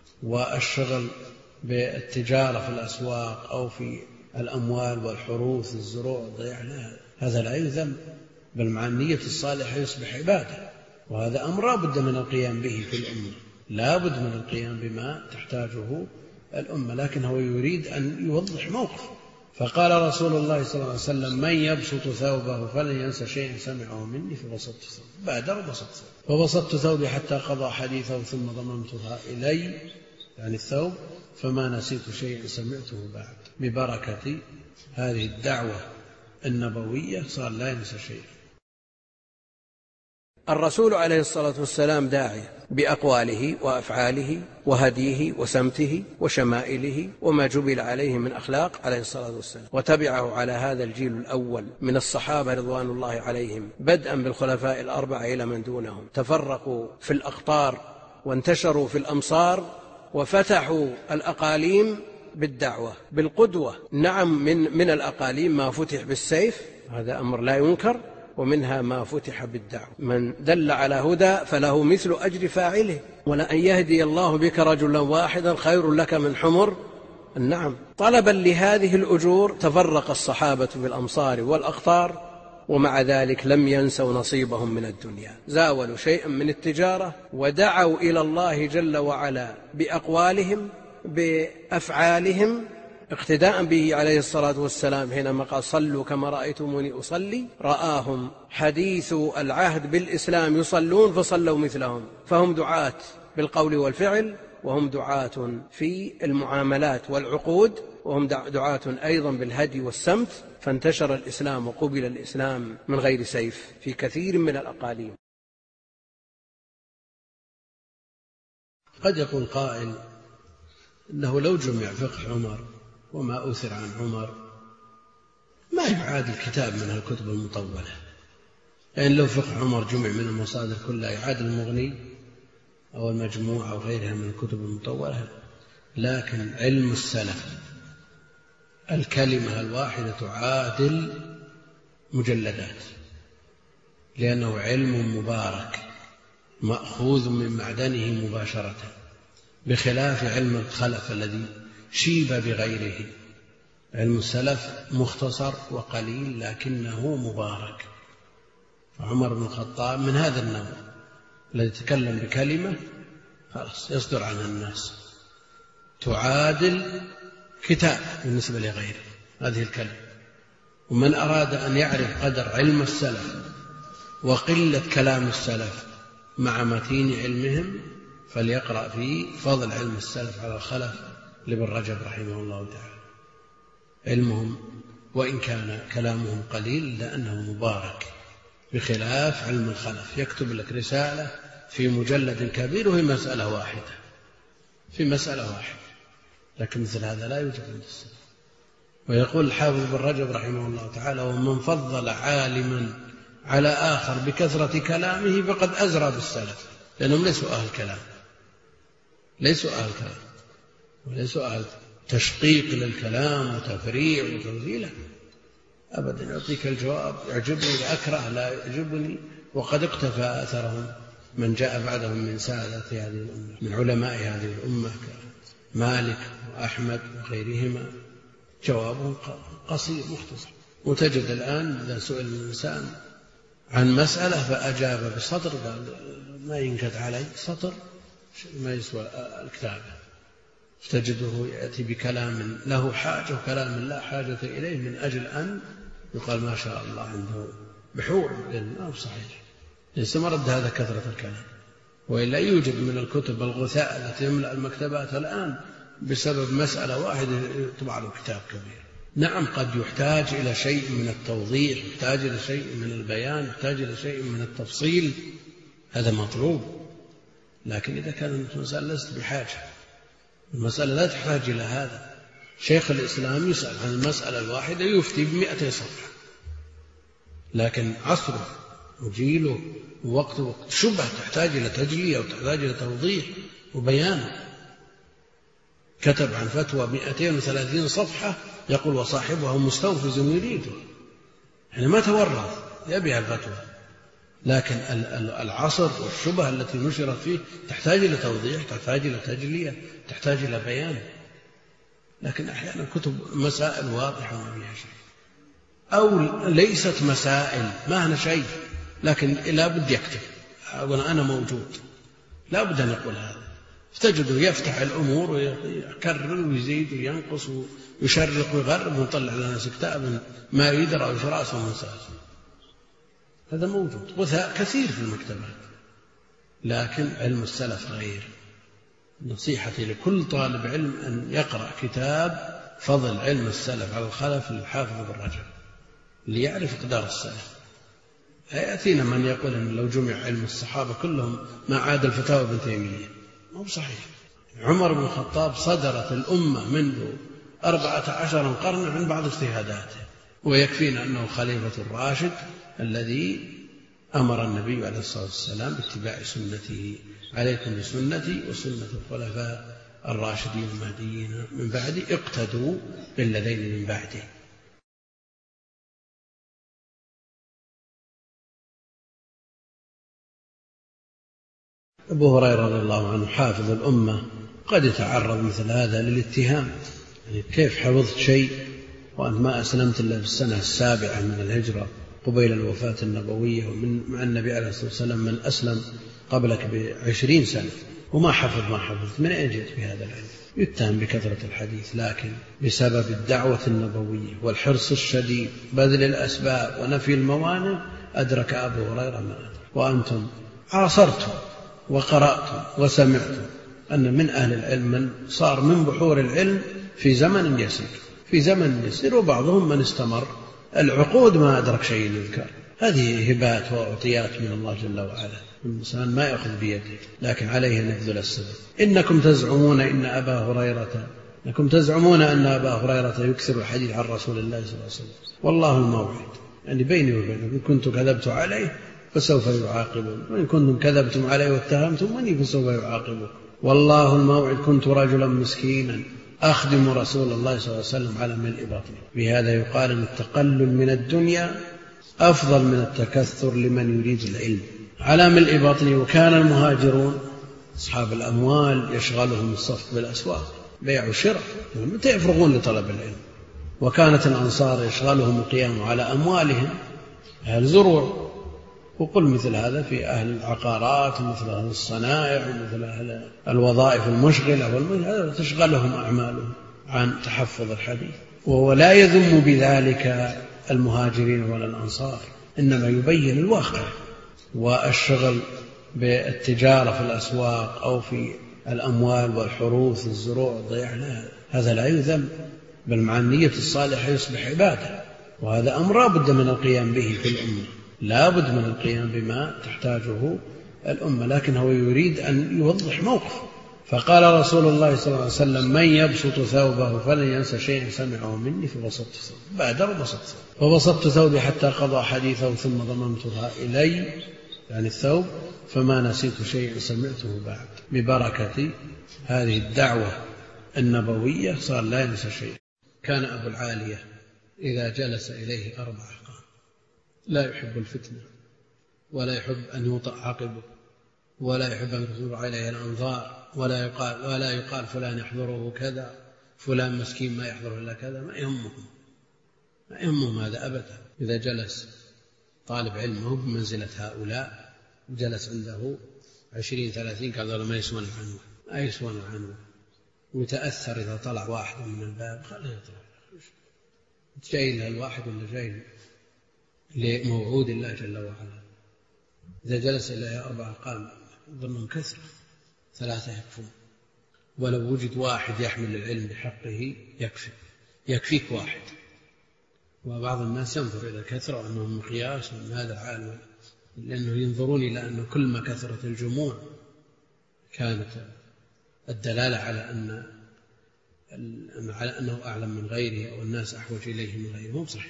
والشغل بالتجارة في الأسواق أو في الأموال والحروث الزروع الضياع، هذا لا يذم، بل مع النية الصالحة يصبح عبادة. وهذا أمر لا بد من القيام به في الأمة، لا بد من القيام بما تحتاجه الأمة، لكن هو يريد أن يوضح موقف. فقال رسول الله صلى الله عليه وسلم: من يبسط ثوبه فلن ينسى شيئا سمعه مني فبسطت ثوبه. بعده بسطت ثوبه، فبسطت ثوبي حتى قضى حديثه ثم ضممتها إلي، يعني الثوب، فما نسيت شيئا سمعته بعد. ببركة هذه الدعوة النبوية صار لا ينسى شيئا. الرسول عليه الصلاة والسلام داعية بأقواله وأفعاله وهديه وسمته وشمائله وما جبل عليه من أخلاق عليه الصلاة والسلام، وتبعه على هذا الجيل الأول من الصحابة رضوان الله عليهم، بدءا بالخلفاء الأربعة إلى من دونهم. تفرقوا في الأقطار وانتشروا في الأمصار وفتحوا الأقاليم بالدعوة بالقدوة. نعم، من, من الأقاليم ما فتح بالسيف، هذا أمر لا ينكر، ومنها ما فتح بالدعوة. من دل على هدى فله مثل أجر فاعله، ولأن يهدي الله بك رجلا واحدا خير لك من حمر النعم. طلبا لهذه الأجور تفرق الصحابة بالأمصار والأقطار، ومع ذلك لم ينسوا نصيبهم من الدنيا، زاولوا شيئا من التجارة ودعوا إلى الله جل وعلا بأقوالهم بأفعالهم، اقتداء به عليه الصلاة والسلام حينما قال: صلوا كما رأيتموني أصلي. رآهم حديث العهد بالإسلام يصلون فصلوا مثلهم، فهم دعاة بالقول والفعل، وهم دعاة في المعاملات والعقود، وهم دعاة أيضا بالهدي والسمت. فانتشر الإسلام وقبل الإسلام من غير سيف في كثير من الأقاليم. قد يقول قائل إنه لو جمع فقه عمر وما أثر عن عمر ما يعاد الكتاب من الكتب المطولة، لأن لو فقه عمر جمع من المصادر كلها يعاد المغني أو المجموع أو غيرها من الكتب المطولة. لكن علم السلف الكلمة الواحدة تعادل مجلدات، لأنه علم مبارك مأخوذ من معدنه مباشرة، بخلاف علم الخلف الذي شيب بغيره. علم السلف مختصر وقليل لكنه مبارك. عمر بن الخطاب من هذا النوع الذي تكلم بكلمة خلاص يصدر عنها الناس تعادل كتاب بالنسبة لغيره هذه الكلمة. ومن أراد أن يعرف قدر علم السلف وقلة كلام السلف مع متين علمهم فليقرأ في فضل علم السلف على الخلف لابن رجب رحمه الله تعالى. علمهم وإن كان كلامهم قليل لأنه مبارك، بخلاف علم الخلف يكتب لك رسالة في مجلد كبير وهي مسألة واحدة في مسألة واحدة، لكن مثل هذا لا يوجد عند السلف. ويقول الحافظ بن رجب رحمه الله تعالى: ومن فضل عالما على آخر بكثرة كلامه فقد أزرى بالسلف، لأنهم ليسوا أهل كلام ليسوا أهل كلام وليسوا أهل تشقيق للكلام وتفريع وتمثيله، أبدا يعطيك الجواب يعجبني أكره لا يعجبني، وقد اقتفى أثرهم من جاء بعدهم من سادة هذه الأمة من علماء هذه الأمة كمالك وأحمد وغيرهما، جوابهم قصير مختصر. وتجد الآن إذا سئل الإنسان عن مسألة فأجاب بسطر قال ما ينكت علي سطر ما يسوى الكتابة، تجده يأتي بكلام له حاجة وكلام لا حاجة إليه من أجل أن يقال ما شاء الله عنده بحور، لأن ما هو صحيح، ليس مرد هذا كثرة الكلام، وإلا يوجد من الكتب الغثاء التي تملأ المكتبات الآن بسبب مسألة واحدة يطبع له كتاب كبير. نعم قد يحتاج إلى شيء من التوضيح، يحتاج إلى شيء من البيان، يحتاج إلى شيء من التفصيل، هذا مطلوب، لكن إذا كانت المسألة لست بحاجة، المسألة لا تحتاج إلى هذا. شيخ الإسلام يسأل عن المسألة الواحدة يفتي بمئة صفحة، لكن عصره وجيله ووقته شبه تحتاج إلى تجلية وتحتاج إلى توضيح وبيان. كتب عن فتوى مئتين وثلاثين صفحة يقول وصاحبها مستوفز يريده، يعني ما تورط يبيها الفتوى، لكن العصر والشبه التي نشرت فيه تحتاج إلى توضيح، تحتاج إلى تجلية، تحتاج إلى بيان. لكن أحيانا كتب مسائل واضحة ما فيها شيء، أو ليست مسائل ما هنا شيء، لكن لا بد يكتب وأنا موجود، لا بد أن يقول هذا، فتجده يفتح الأمور ويكرر ويزيد وينقص ويشرق ويغرب ويطلع لنا كتاب ما يدرى وفراس ومساس، هذا موجود غثاء كثير في المكتبات. لكن علم السلف غير. نصيحتي لكل طالب علم أن يقرأ كتاب فضل علم السلف على الخلف للحافظ ابن رجب ليعرف مقدار السلف. يأتينا من يقول أن لو جمع علم الصحابة كلهم ما عاد الفتاوى ابن تيمية، مو صحيح. عمر بن الخطاب صدرت الأمة منذ أربعة عشر قرن عن بعض اجتهاداته، ويكفينا أنه خليفة الراشد الذي أمر النبي عليه الصلاة والسلام باتباع سنته. عليكم بسنتي وسنة الخلفاء الراشدين المهديين من بعدي اقتدوا بالذين من بعده. أبو هريرة رضي الله عنه حافظ الأمة قد يتعرض مثل هذا للاتهام، يعني كيف حفظت شيء وأنت ما أسلمت إلا في السنة السابعة من الهجرة قبيل الوفاة النبوية، ومن مع النبي عليه الصلاة والسلام من أسلم قبلك بعشرين سنة وما حفظ ما حفظت، من أين جئت بهذا العلم؟ يتهم بكثرة الحديث، لكن بسبب الدعوة النبوية والحرص الشديد بذل الأسباب ونفي الموانع أدرك أبو هريرة ما أدرك. وأنتم عاصرتم وقرأتم وسمعتم أن من أهل العلم من صار من بحور العلم في زمن يسير في زمن يسير وبعضهم من استمر العقود ما أدرك شيء يذكر. هذه هبات وعطيات من الله جل وعلا، الإنسان ما يأخذ بيده، لكن عليه أن يبذل السبب. إنكم تزعمون إن أبا هريرة إنكم تزعمون أن أبا هريرة يكثر الحديث عن رسول الله صلى الله عليه وسلم، والله الموعد، يعني بيني وبينكم إن كنت كذبت عليه فسوف يعاقبون، وإن كنتم كذبتم عليه واتهمتموني فسوف يعاقبون. والله الموعد كنت رجلا مسكينا أخدم رسول الله صلى الله عليه وسلم على ملء بطني. بهذا يقال أن التقلل من الدنيا أفضل من التكثر لمن يريد العلم على ملء بطني. وكان المهاجرون أصحاب الأموال يشغلهم الصفق بالأسواق بيع وشراء متى يفرغون لطلب العلم، وكانت الأنصار يشغلهم القيام على أموالهم أهل زروع. وقل مثل هذا في أهل العقارات ومثل أهل الصنائع ومثل أهل الوظائف المشغلة والمشغلة تشغلهم أعمالهم عن تحفظ الحديث. وهو لا يذم بذلك المهاجرين ولا الأنصار، إنما يبين الواقع. والشغل بالتجارة في الأسواق أو في الأموال والحروث الزروع والضياع لا، هذا لا يذم، بل مع النية الصالحة يصبح عبادة، وهذا أمر لا بد من القيام به في الأمة، لا بد من القيام بما تحتاجه الأمة، لكن هو يريد أن يوضح موقف. فقال رسول الله صلى الله عليه وسلم من يبسط ثوبه فلن ينسى شيئا سمعه مني فبسطت ثوبه. بادر وبسطت فبسطت ثوبي حتى قضى حديثه ثم ضممتها إلي، يعني الثوب، فما نسيت شيئا سمعته بعد. ببركة هذه الدعوة النبوية صار لا ينسى شيء. كان أبو العالية إذا جلس إليه أربعة قام، لا يحب الفتنة ولا يحب أن يوطأ عقبه ولا يحب أن تدور عليه الأنظار ولا يقال, ولا يقال فلان يحضره كذا فلان مسكين ما يحضره إلا كذا، ما يهمهم ما يهمهم هذا أبدا. إذا جلس طالب علم هو بمنزلة هؤلاء جلس عنده عشرين ثلاثين قال ما يسوون العنوة ما يسوون العنوة، ويتأثر إذا طلع واحد من الباب خليه يطلع، جاي له الواحد ولا جاي لموعود الله جل وعلا. إذا جلس إليه أربعة قام ظنهم كثرة، ثلاثة يكفون، ولو وجد واحد يحمل العلم بحقه يكفي، يكفيك واحد. وبعض الناس ينظر إلى الكثرة وأنهم مقياس من هذا العالم، لأنه ينظرون إلى أن كل ما كثرت الجموع كانت الدلالة على أن على أنه أعلم من غيره أو الناس أحوج إليه من غيره. مو صحيح.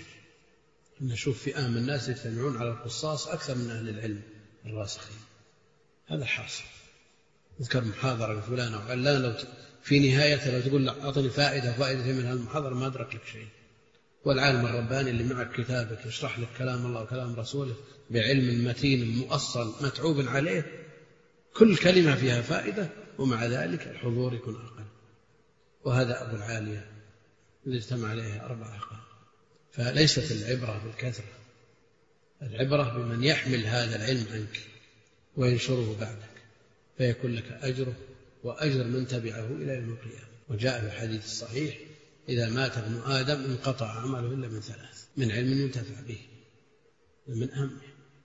نشوف فئام من الناس يجتمعون على القصاص أكثر من أهل العلم الراسخين، هذا حاصل. اذكر محاضرة لفلان أو علان لو في نهاية لو تقول أعطني فائدة فائدة من هالمحاضرة ما أدرك لك شيء. والعالم الرباني اللي معك كتابك يشرح لك كلام الله وكلام رسوله بعلم متين مؤصل متعوب عليه، كل كلمة فيها فائدة، ومع ذلك الحضور يكون أقل. وهذا أبو العالية الذي اجتمع عليه أربعة أقل. فليست العبرة بالكثرة، العبرة بمن يحمل هذا العلم عنك وينشره بعدك، فيكون لك أجره وأجر من تبعه إلى يوم القيامة. وجاء في الحديث الصحيح إذا مات ابن آدم انقطع عمله إلا من ثلاث: من علم ينتفع به، من أهم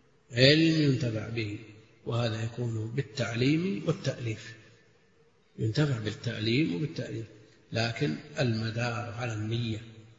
علم ينتفع به، وهذا يكون بالتعليم والتأليف، ينتفع بالتعليم وبالتأليف، لكن المدار على النية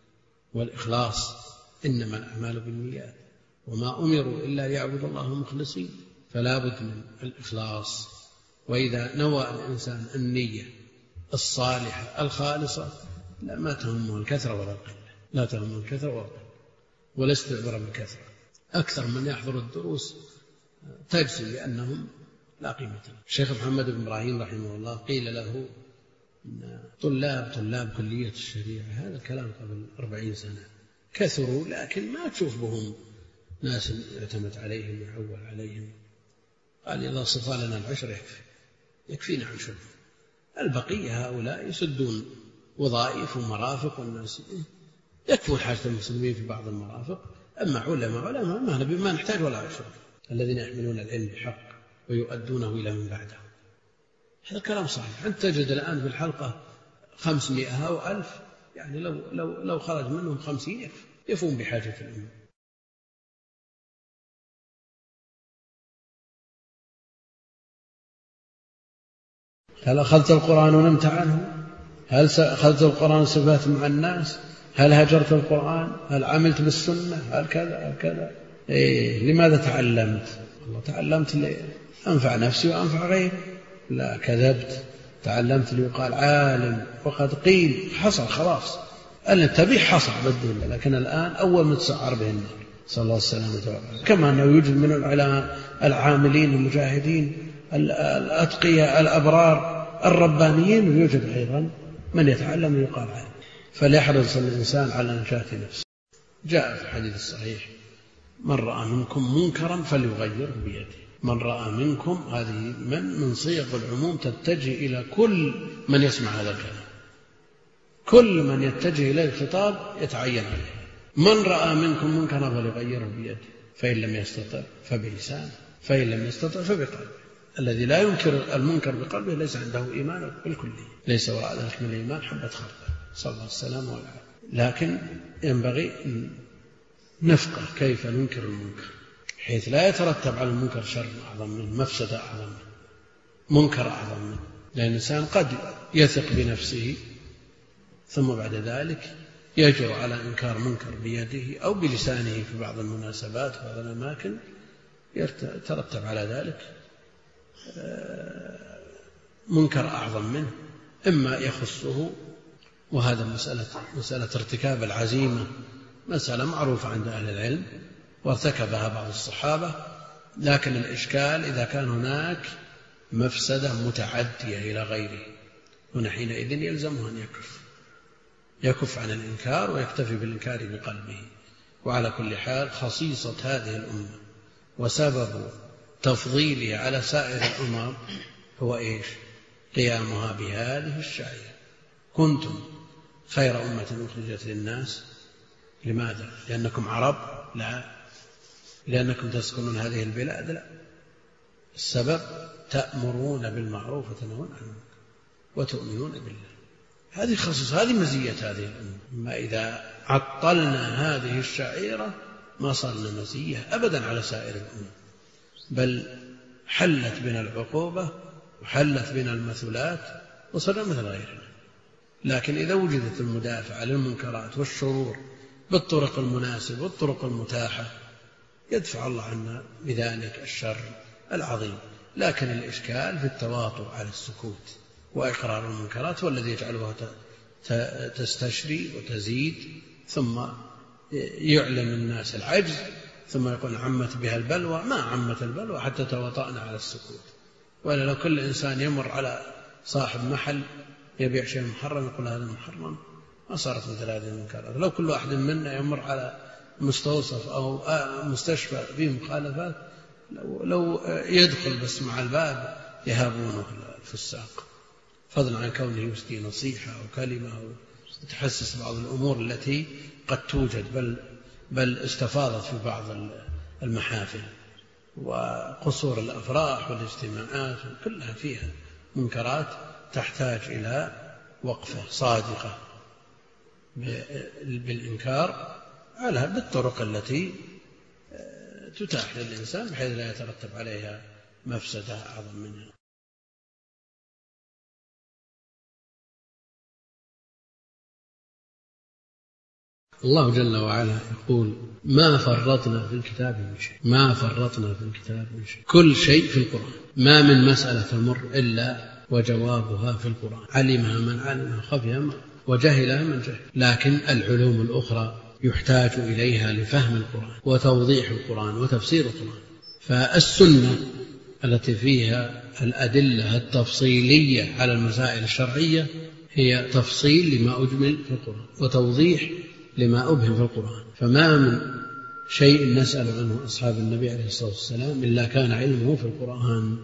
والإخلاص، إنما الأعمال بالنيات وما أمروا إلا ليعبدوا الله مخلصين، فلا بد من الإخلاص. وإذا نوى الإنسان النية الصالحة الخالصة لا ما تهمه الكثرة ولا القلة، لا تهمه الكثرة ولا القلة، ولست عبرة بالكثرة. أكثر من يحضر الدروس تجزم بأنهم لا قيمة له. الشيخ محمد بن إبراهيم رحمه الله قيل له إن طلاب طلاب كلية الشريعة، هذا الكلام قبل أربعين سنة، كثروا لكن ما تشوف بهم ناس يعتمد عليهم يعول عليهم. قال إذا صفى لنا العشر يكفي، يكفينا عشر، البقية هؤلاء يسدون وظائف ومرافق والناس يكفون حاجة المسلمين في بعض المرافق، أما علماء علماء ما نبي ما نحتاج ولا عشر، الذين يحملون العلم بحق ويؤدونه إلى من بعده. هذا كلام صحيح. أنت تجد الآن في الحلقة خمسمائة أو ألف، يعني لو, لو, لو خرج منهم خمسين يكفي، يفون بحاجة الأمة. هل أخذت القرآن ونمت عنه؟ هل أخذت القرآن صفات مع الناس؟ هل هجرت القرآن؟ هل عملت بالسنة؟ هل كذا هل كذا؟ إيه لماذا تعلمت؟ والله تعلمت لأنفع نفسي وأنفع غيري. لا، كذبت، تعلمت ليقال عالم وقد قيل، حصل خلاص، التبيه حصل بالدنيا، لكن الآن أول ما تسعر به النار، صلى الله عليه وسلم. كما أنه يوجد من العلماء العاملين المجاهدين الأتقياء الأبرار الربانيين، ويوجد أيضا من يتعلم ليقال عالم. فليحرص الإنسان على نجاة نفسه. جاء في الحديث الصحيح من رأى منكم منكرا فليغيره بيده. من رأى منكم هذه من من صيغ العموم تتجه إلى كل من يسمع هذا الكلام، كل من يتجه إليه الخطاب يتعين عليه. من رأى منكم منكرا فليغيره بيده، فإن لم يستطع فبلسانه، فإن لم يستطع فبقلبه. الذي لا ينكر المنكر بقلبه ليس عنده إيمان بالكلية، ليس وراء ذلك من الإيمان حبة خردل، صلى الله عليه وسلم والعافية. لكن ينبغي نفقه كيف ننكر المنكر حيث لا يترتب على المنكر شر أعظم منه، مفسدة أعظم منه، منكر أعظم منه. لأن الإنسان قد يثق بنفسه ثم بعد ذلك يجرؤ على إنكار منكر بيده أو بلسانه في بعض المناسبات وبعض الأماكن، يترتب على ذلك منكر أعظم منه، إما يخصه، وهذا مسألة, مسألة ارتكاب العزيمة مسألة معروفة عند أهل العلم وارتكبها بعض الصحابة. لكن الإشكال إذا كان هناك مفسدة متعدية إلى غيره، هنا حينئذ يلزمه أن يكف يكف عن الإنكار ويكتفي بالإنكار بقلبه. وعلى كل حال خصيصة هذه الأمة وسبب تفضيلها على سائر الأمم هو إيش؟ قيامها بهذه الشعيرة. كنتم خير أمة أخرجت للناس. لماذا؟ لأنكم عرب؟ لا. لأنكم تسكنون هذه البلاد؟ لا. السبب تأمرون بالمعروف وتنهون عن المنكر وتؤمنون بالله. هذه خصوص، هذه مزية هذه الأمة. أما إذا عطلنا هذه الشعيرة ما صارنا مزية أبدا على سائر الأمة، بل حلت بنا العقوبة وحلت بنا المثلات وصرنا مثل غيرنا. لكن إذا وجدت المدافعة للمنكرات والشرور بالطرق المناسبة والطرق المتاحة يدفع الله عنا بذلك الشر العظيم. لكن الإشكال في التواطؤ على السكوت وإقرار المنكرات والذي يجعلها تستشري وتزيد، ثم يعلم الناس العجز، ثم يقول عمت بها البلوى. ما عمت البلوى حتى تواطأنا على السكوت. ولا لو كل إنسان يمر على صاحب محل يبيع شيء محرم يقول هذا محرم ما صارت مثل هذه المنكرات. لو كل واحد منا يمر على مستوصف أو مستشفى فيه مخالفات لو, لو يدخل بس مع الباب يهابونه الفساق، فضلا عن كونه يسدي نصيحة أو كلمة أو تحسس بعض الأمور التي قد توجد بل, بل استفاضت في بعض المحافل وقصور الأفراح والاجتماعات كلها فيها منكرات تحتاج إلى وقفة صادقة بالإنكار على بالطرق التي تتاح للإنسان بحيث لا يترتب عليها مفسدة أعظم منها. الله جل وعلا يقول ما فرطنا في الكتاب من شيء. ما فرطنا في الكتاب من شيء. كل شيء في القرآن. ما من مسألة تمر إلا وجوابها في القرآن. علمها من علمها خفيها وجهلها من جهل. لكن العلوم الأخرى يحتاج إليها لفهم القرآن وتوضيح القرآن وتفسير القرآن. فالسنة التي فيها الأدلة التفصيلية على المسائل الشرعية هي تفصيل لما أجمل في القرآن وتوضيح لما أبهم في القرآن. فما من شيء نسأل عنه أصحاب النبي عليه الصلاة والسلام إلا كان علمه في القرآن.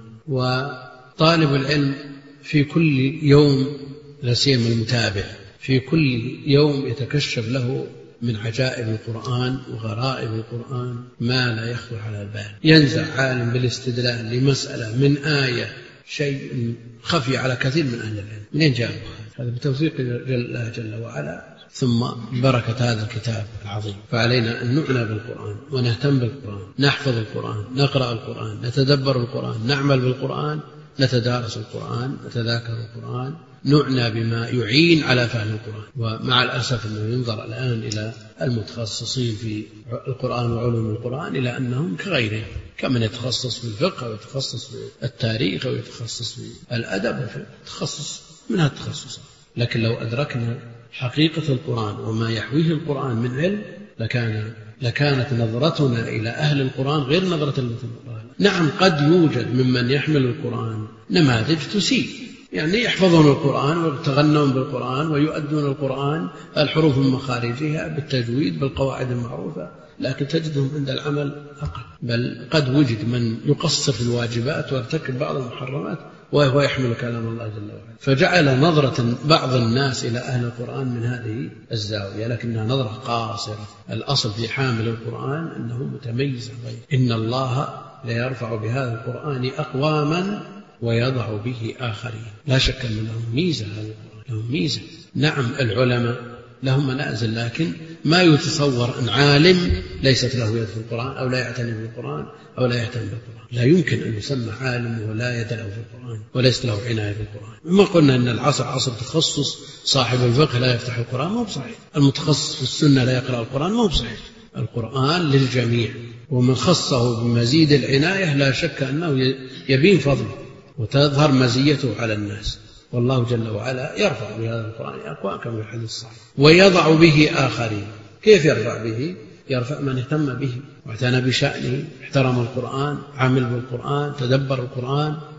وطالب العلم في كل يوم لا سيما المتابع في كل يوم يتكشف له من عجائب القرآن وغرائب القرآن ما لا يخطر على البال. ينزع عالم بالاستدلال لمسألة من آية شيء خفي على كثير من أهل العلم. منين جاء هذا؟ بتوفيق الله جل وعلا ثم بركة هذا الكتاب العظيم. فعلينا أن نعنى بالقرآن ونهتم بالقرآن، نحفظ القرآن، نقرأ القرآن، نتدبر القرآن، نعمل بالقرآن، نتدارس القرآن، نتذاكر القرآن، نعنى بما يعين على فهم القرآن. ومع الأسف أنه ينظر الآن إلى المتخصصين في القرآن وعلوم القرآن إلى أنهم كغيرهم، كمن يتخصص في الفقه أو يتخصص في التاريخ أو يتخصص في الأدب تخصص من هالتخصصات. لكن لو أدركنا حقيقة القرآن وما يحويه القرآن من علم لكان لكانت نظرتنا إلى أهل القرآن غير نظرة المتنظرة. نعم قد يوجد ممن يحمل القرآن نماذج تسيء، يعني يحفظون القرآن ويتغنون بالقرآن ويؤدون القرآن الحروف ومخارجها بالتجويد بالقواعد المعروفة، لكن تجدهم عند العمل أقل. بل قد وجد من يقصر في الواجبات ويرتكب بعض المحرمات وهو يحمل كلام الله جل وعلا. فجعل نظرة بعض الناس إلى أهل القرآن من هذه الزاوية، لكنها نظرة قاصرة. الأصل في حامل القرآن أنه متميز غير. إن الله ليرفع بهذا القرآن أقواما ويضع به آخرين. لا شك أن لهم ميزة، هذا القرآن لهم ميزة. نعم العلماء لهم منازل، لكن ما يتصور أن عالم ليست له يد في القرآن أو لا يعتني بالقرآن أو لا يهتم بالقرآن. لا يمكن أن يسمى عالم ولا يد له في القرآن وليس له عناية بالقرآن. ما قلنا أن العصر عصر تخصص، صاحب الفقه لا يفتح القرآن، ما هو صحيح. المتخصص في السنة لا يقرأ القرآن، ما هو صحيح. القرآن للجميع، ومن خصه بمزيد العناية لا شك أنه يبين فضله وتظهر مزيته على الناس. والله جل وعلا يرفع بهذا القرآن أقوام كما في الحديث الصحيح ويضع به آخرين. كيف يرفع به؟ يرفع من اهتم به واعتنى بشأنه، احترم القرآن، عمل بالقرآن، تدبر القرآن،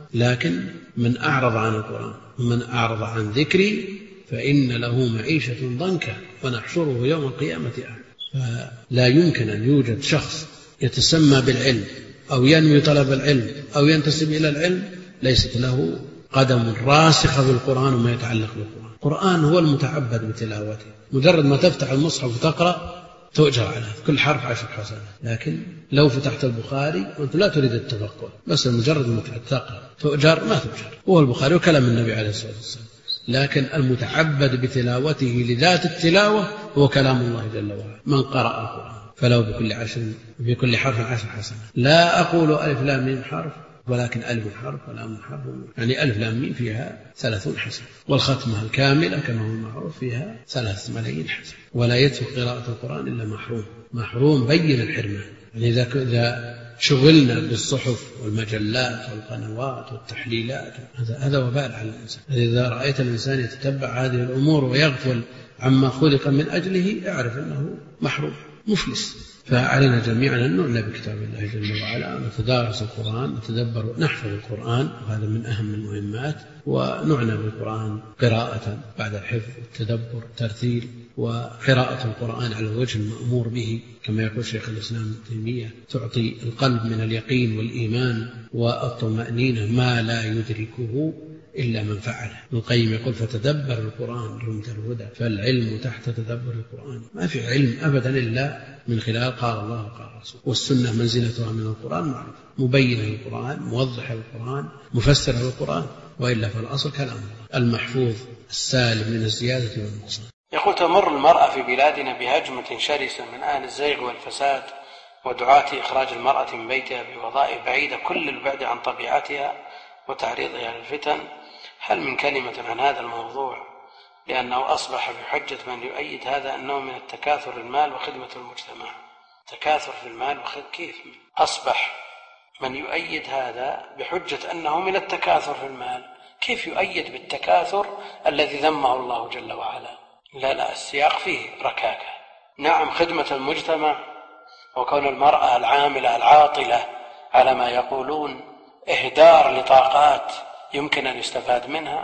لكن من أعرض عن القرآن ومن أعرض عن ذكري فإن له معيشة ضنكا ونحشره يوم القيامة أعمى. فلا يمكن أن يوجد شخص يتسمى بالعلم أو ينوي طلب العلم أو ينتسب إلى العلم ليست له قدم راسخة بالقرآن وما يتعلق بالقرآن. القرآن هو المتعبد بتلاوته، مجرد ما تفتح المصحف وتقرأ تؤجر على كل حرف عشر حسنات. لكن لو فتحت البخاري وأنت لا تريد التفقه، بس مجرد ما تقرأ تؤجر ما تؤجر. هو البخاري وكلام النبي عليه الصلاة والسلام، لكن المتعبد بتلاوته لذات التلاوة هو كلام الله جل وعلا. من قرأ القرآن فلو بكل عشر بكل حرف عشر حسنات. لا أقول ألف لام ميم حرف، ولكن ألف حرف ولام حرف، يعني ألف لام ميم فيها ثلاثون حسنة، والختمة الكاملة كما هو المعروف فيها ثلاثة ملايين حسنة. ولا يدفع قراءة القرآن إلا محروم، محروم بين الحرمان. يعني إذا شغلنا بالصحف والمجلات والقنوات والتحليلات هذا هذا وبال على الإنسان. إذا رأيت الإنسان يتتبع هذه الأمور ويغفل عما خلق من أجله اعرف أنه محروم مفلس. فعلينا جميعا أن نعنى بكتاب الله جل وعلا، نتدارس القرآن، نتدبر، نحفظ القرآن، وهذا من أهم المهمات. ونعنى بالقرآن قراءة بعد الحفظ والتدبر والترتيل، وقراءة القرآن على الوجه المأمور به كما يقول شيخ الإسلام ابن تيمية تعطي القلب من اليقين والإيمان والطمأنينة ما لا يدركه إلا من فعله. ابن القيم يقول فتدبر القرآن رمز الهدى، فالعلم تحت تدبر القرآن. ما في علم أبدا إلا من خلال قال الله وقال الرسول. والسنة منزلتها من القرآن معروف، مبينة للقرآن، موضحة للقرآن، مفسرة للقرآن، وإلا فالأصل كلام الله المحفوظ السالم من الزيادة والنقصان. يقول تمر المرأة في بلادنا بهجمة شرسة من أهل الزيغ والفساد ودعاة إخراج المرأة من بيتها بوظائف بعيدة كل البعد عن طبيعتها وتعريضها للفتن. هل من كلمة عن هذا الموضوع؟ لأنه أصبح بحجة من يؤيد هذا أنه من التكاثر في المال وخدمة المجتمع. تكاثر في المال وخدمة، كيف أصبح من يؤيد هذا بحجة أنه من التكاثر في المال؟ كيف يؤيد بالتكاثر الذي ذمه الله جل وعلا؟ لا لا، السياق فيه ركاكة. نعم، خدمة المجتمع وكون المرأة العاملة العاطلة على ما يقولون إهدار لطاقات يمكن أن يستفاد منها،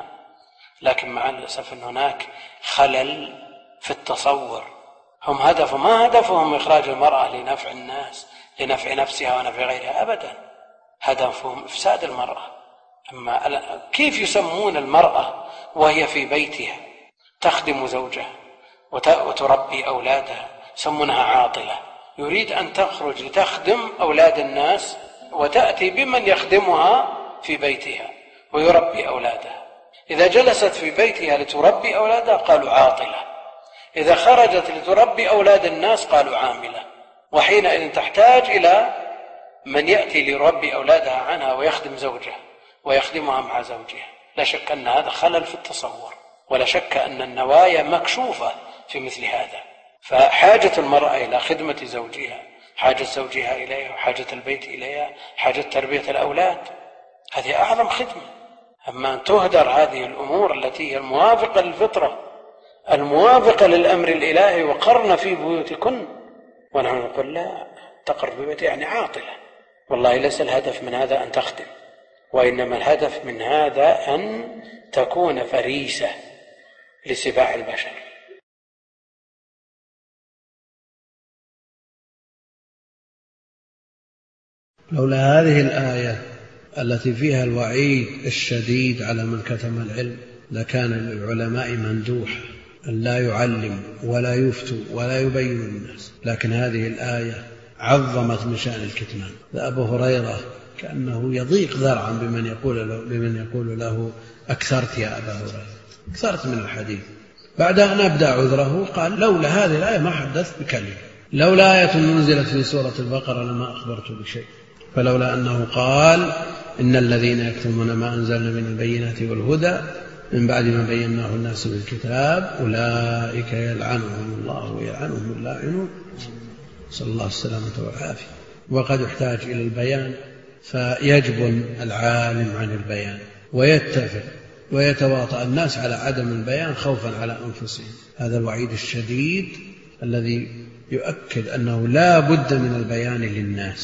لكن مع الأسف أن هناك خلل في التصور. هم هدفهم ما هدفهم إخراج المرأة لنفع الناس، لنفع نفسها ونفع غيرها أبدا، هدفهم إفساد المرأة. أما كيف يسمون المرأة وهي في بيتها تخدم زوجها وتربي أولادها؟ يسمونها عاطلة. يريد أن تخرج لتخدم أولاد الناس وتأتي بمن يخدمها في بيتها ويربي أولادها. إذا جلست في بيتها لتربي أولادها قالوا عاطلة، إذا خرجت لتربي أولاد الناس قالوا عاملة. وحينئذ تحتاج إلى من يأتي ليربي أولادها عنها ويخدم زوجها ويخدمها مع زوجها. لا شك أن هذا خلل في التصور، ولا شك أن النوايا مكشوفة في مثل هذا. فحاجة المرأة إلى خدمة زوجها، حاجة زوجها إليها، وحاجة البيت إليها، حاجة تربية الأولاد، هذه أعظم خدمة. أما أن تهدر هذه الأمور التي هي الموافقة للفطرة الموافقة للأمر الإلهي وقرن في بيوتكن، ونحن نقول لا، تقر في بيتها يعني عاطلة. والله ليس الهدف من هذا أن تخدم، وإنما الهدف من هذا أن تكون فريسة لسباع البشر. لولا هذه الآية التي فيها الوعيد الشديد على من كتم العلم لكان للعلماء مندوح أن لا يعلم ولا يفتوا ولا يبين للناس، لكن هذه الآية عظمت من شأن الكتمان. فأبو هريرة كأنه يضيق ذرعا بمن يقول له, بمن يقول له أكثرت يا أبا هريرة، أكثرت من الحديث. بعد أن أبدأ عذره قال لولا هذه الآية ما حدثت بكلمة، لولا آية نزلت في سورة البقرة لما أخبرت بشيء. فلولا أنه قال إن الذين يكتمون ما أنزلنا من البينات والهدى من بعد ما بيناه الناس بالكتاب أولئك يلعنهم الله ويلعنهم اللاعنون، صلى الله السلامة والعافية. وقد يحتاج إلى البيان، فيجبن العالم عن البيان ويتفق ويتواطأ الناس على عدم البيان خوفا على أنفسهم. هذا الوعيد الشديد الذي يؤكد أنه لا بد من البيان للناس،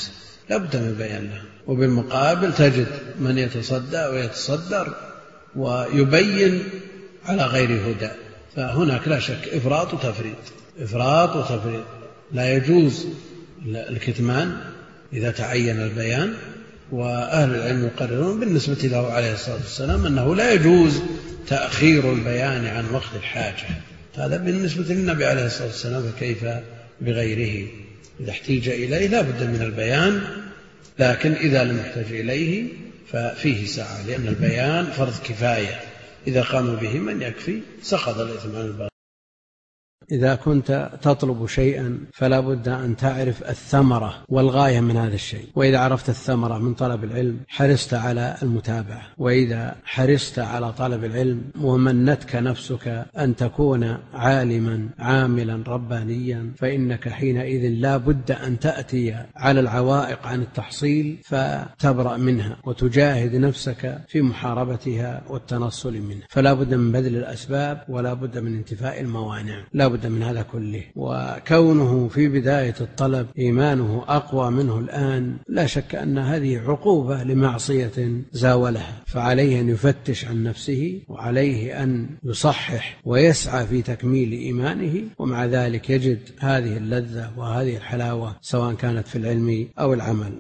لا بد من بيان لها. وبالمقابل تجد من يتصدى ويتصدر ويبين على غير هدى. فهناك لا شك إفراط وتفريط، إفراط وتفريط. لا يجوز الكتمان إذا تعين البيان، وأهل العلم يقررون بالنسبة له عليه الصلاة والسلام أنه لا يجوز تأخير البيان عن وقت الحاجة. هذا بالنسبة للنبي عليه الصلاة والسلام، فكيف بغيره؟ إذا احتيج إليه لا بد من البيان، لكن إذا لم يحتج إليه ففيه سعة، لأن البيان فرض كفاية، إذا قام به من يكفي سقط الإثم عن الباقي. إذا كنت تطلب شيئا فلا بد أن تعرف الثمرة والغاية من هذا الشيء، وإذا عرفت الثمرة من طلب العلم حرصت على المتابعة، وإذا حرصت على طلب العلم ومنتك نفسك أن تكون عالما عاملا ربانيا، فإنك حينئذ لا بد أن تأتي على العوائق عن التحصيل فتبرأ منها وتجاهد نفسك في محاربتها والتنصل منها. فلا بد من بذل الأسباب ولا بد من انتفاء الموانع، لا بد من هذا كله. وكونه في بداية الطلب إيمانه أقوى منه الآن لا شك أن هذه عقوبة لمعصية زاولها، فعليه أن يفتش عن نفسه، وعليه أن يصحح ويسعى في تكميل إيمانه، ومع ذلك يجد هذه اللذة وهذه الحلاوة سواء كانت في العلم أو العمل.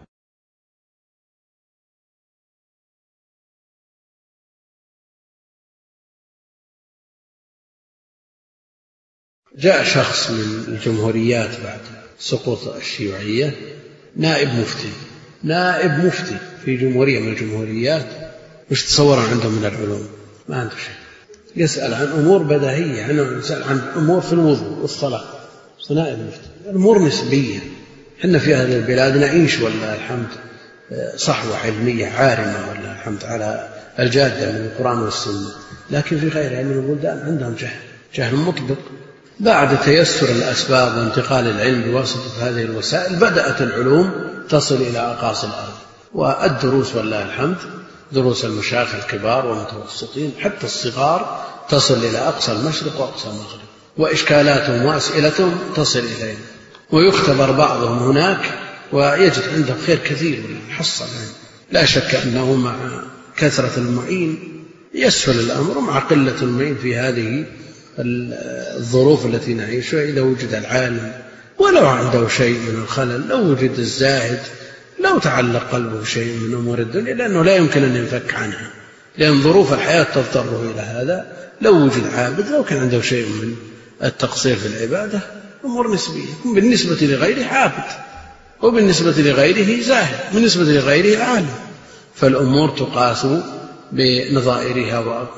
جاء شخص من الجمهوريات بعد سقوط الشيوعية نائب مفتي نائب مفتي في جمهورية من الجمهوريات، مش تصور عنده من العلوم، ما عنده شيء، يسأل عن أمور بديهية، يسأل عن أمور في الوضوء والصلاة، نائب مفتي. الأمور نسبية. حنا في هذه البلاد نعيش والله الحمد صحوة علمية عارمة والله الحمد على الجادة من القرآن والسنة، لكن في غيرها من البلدان عندهم جهل جهل مطبق. بعد تيسر الأسباب وانتقال العلم بواسطة هذه الوسائل بدأت العلوم تصل إلى أقاصي الأرض، والدروس والله الحمد دروس المشايخ الكبار والمتوسطين حتى الصغار تصل إلى أقصى المشرق وأقصى المغرب، وإشكالاتهم وأسئلتهم تصل إلينا، ويختبر بعضهم هناك ويجد عنده خير كثير ويحصل عنه. لا شك أنه مع كثرة المعين يسهل الأمر، ومع قلة المعين في هذه الظروف التي نعيشها إذا وجد العالم ولو عنده شيء من الخلل، لو وجد الزاهد، لو تعلق قلبه شيء من أمور الدنيا، لأنه لا يمكن أن ينفك عنها، لأن ظروف الحياة تضطره إلى هذا. لو وجد عابد، لو كان عنده شيء من التقصير في العبادة، أمور نسبية، بالنسبة لغيره عابد وبالنسبة لغيره زاهد، بالنسبة لغيره عالم، فالأمور تقاس بنظائرها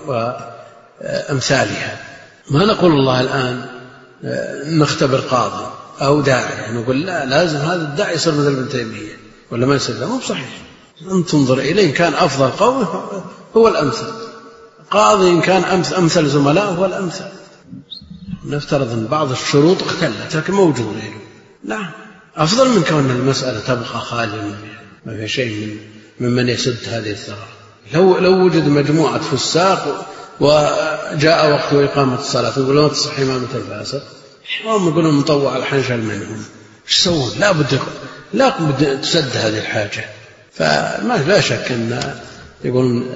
وأمثالها. ما نقول الله الآن نختبر قاضي أو داعي، نقول لا لازم هذا الداعي يصير مثل ابن تيمية ولا ما يصير، مو صحيح. أن تنظر إليه، إن كان أفضل قوم هو الأمثل، قاضي إن كان أمثل زملاء هو الأمثل. نفترض أن بعض الشروط اختلت لكن موجود غيره، نعم أفضل من كون المسألة تبقى خالية ما في شيء من ممن يسد هذه الثغرة. لو لو وجد مجموعة فساق وجاء وقت إقامة الصلاة يقولون تصح إمامة الفاسق، هم يقولون مطوع الحنشل منهم، إيش يسوون؟ لا بد لا بد تسد هذه الحاجة. فما لا شك أن يقولون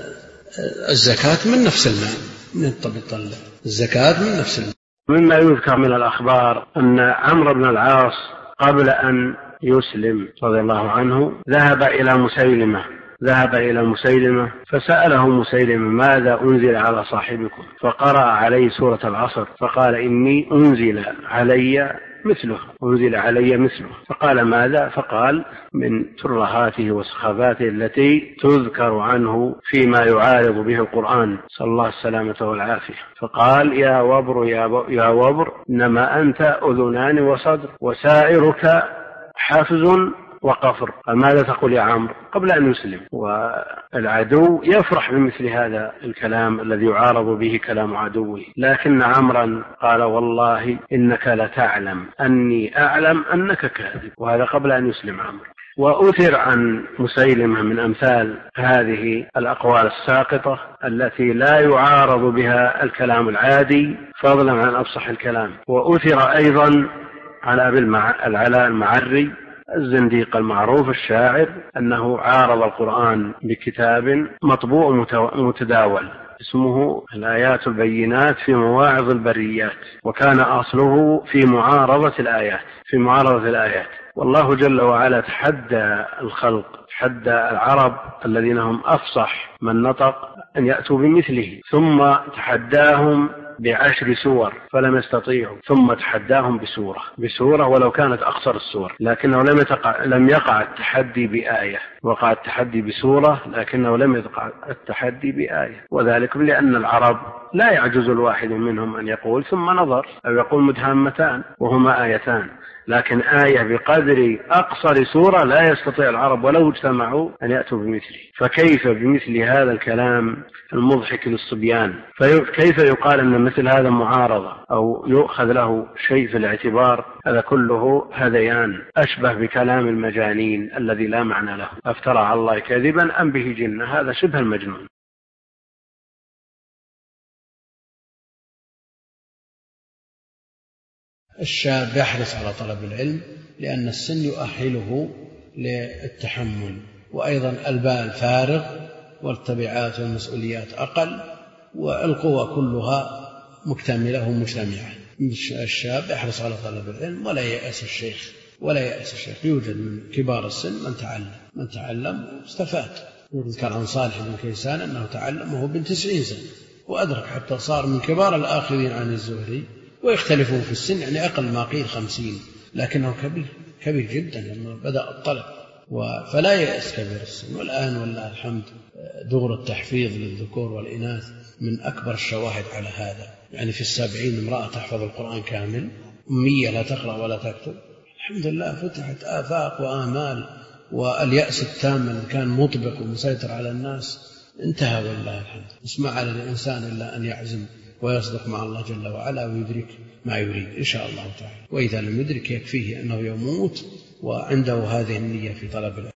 الزكاة من نفس المال، من الطبيعة الزكاة من نفس المال. مما يذكر من الأخبار أن عمرو بن العاص قبل أن يسلم رضي الله عنه ذهب إلى مسيلمة ذهب إلى مسيلمة فسأله مسيلمة ماذا أنزل على صاحبكم؟ فقرأ عليه سورة العصر فقال إني أنزل علي مثله أنزل علي مثله فقال ماذا؟ فقال من ترهاته وسخافاته التي تذكر عنه فيما يعارض به القرآن، صلى الله السلامة والعافية. فقال يا وبر يا وبر إنما أنت أذنان وصدر وسائرك حافز وقفر، فماذا تقول يا عمرو؟ قبل أن يسلم. والعدو يفرح بمثل هذا الكلام الذي يعارض به كلام عدوه، لكن عمرا قال والله إنك لتعلم أني أعلم أنك كاذب، وهذا قبل أن يسلم عمرو. وأثر عن مسيلمة من أمثال هذه الأقوال الساقطة التي لا يعارض بها الكلام العادي فضلا عن أفصح الكلام. وأثر أيضا على أبي العلاء المعري الزنديق المعروف الشاعر أنه عارض القرآن بكتاب مطبوع متداول اسمه الآيات البينات في مواعظ البريات، وكان أصله في معارضة الآيات في معارضة الآيات والله جل وعلا تحدى الخلق، تحدى العرب الذين هم أفصح من نطق أن يأتوا بمثله، ثم تحداهم بعشر سور فلم يستطيعوا، ثم تحداهم بسورة بسورة ولو كانت أقصر السور، لكنه لم يتقع لم يقع التحدي بآية، وقع التحدي بسورة لكنه لم يقع التحدي بآية، وذلك لأن العرب لا يعجز الواحد منهم أن يقول ثم نظر أو يقول مدهامتان وهما آيتان، لكن آية بقدر أقصر سورة لا يستطيع العرب ولو اجتمعوا أن يأتوا بمثله، فكيف بمثل هذا الكلام المضحك للصبيان؟ فكيف يقال أن مثل هذا معارضة أو يؤخذ له شيء في الاعتبار؟ هذا كله هذيان أشبه بكلام المجانين الذي لا معنى له، أفترى على الله كذبا أم به جنة، هذا شبه المجنون. الشاب يحرص على طلب العلم لأن السن يؤهله للتحمل، وأيضا البال فارغ والتبعات والمسؤوليات أقل والقوى كلها مكتملة ومجتمعة. الشاب يحرص على طلب العلم ولا يأس الشيخ ولا يأس الشيخ يوجد من كبار السن من تعلم من تعلم واستفاد. يذكر عن صالح بن كيسان أنه تعلم وهو بن تسعين سنة وأدرك حتى صار من كبار الآخذين عن الزهري، ويختلفون في السن يعني أقل ما قيل خمسين، لكنه كبير كبير جدا لما بدأ الطلب، فلا يأس كبير السن. والآن والله الحمد دور التحفيظ للذكور والإناث من أكبر الشواهد على هذا، يعني في السبعين امرأة تحفظ القرآن كامل أمية لا تقرأ ولا تكتب، الحمد لله فتحت آفاق وآمال، واليأس التام اللي كان مطبق ومسيطر على الناس انتهى والله الحمد. اسمع على الإنسان إلا أن يعزم ويصدق مع الله جل وعلا ويدرك ما يريد إن شاء الله تعالى، وإذا لم يدرك يكفيه أنه يموت وعنده هذه النية في طلب العلم.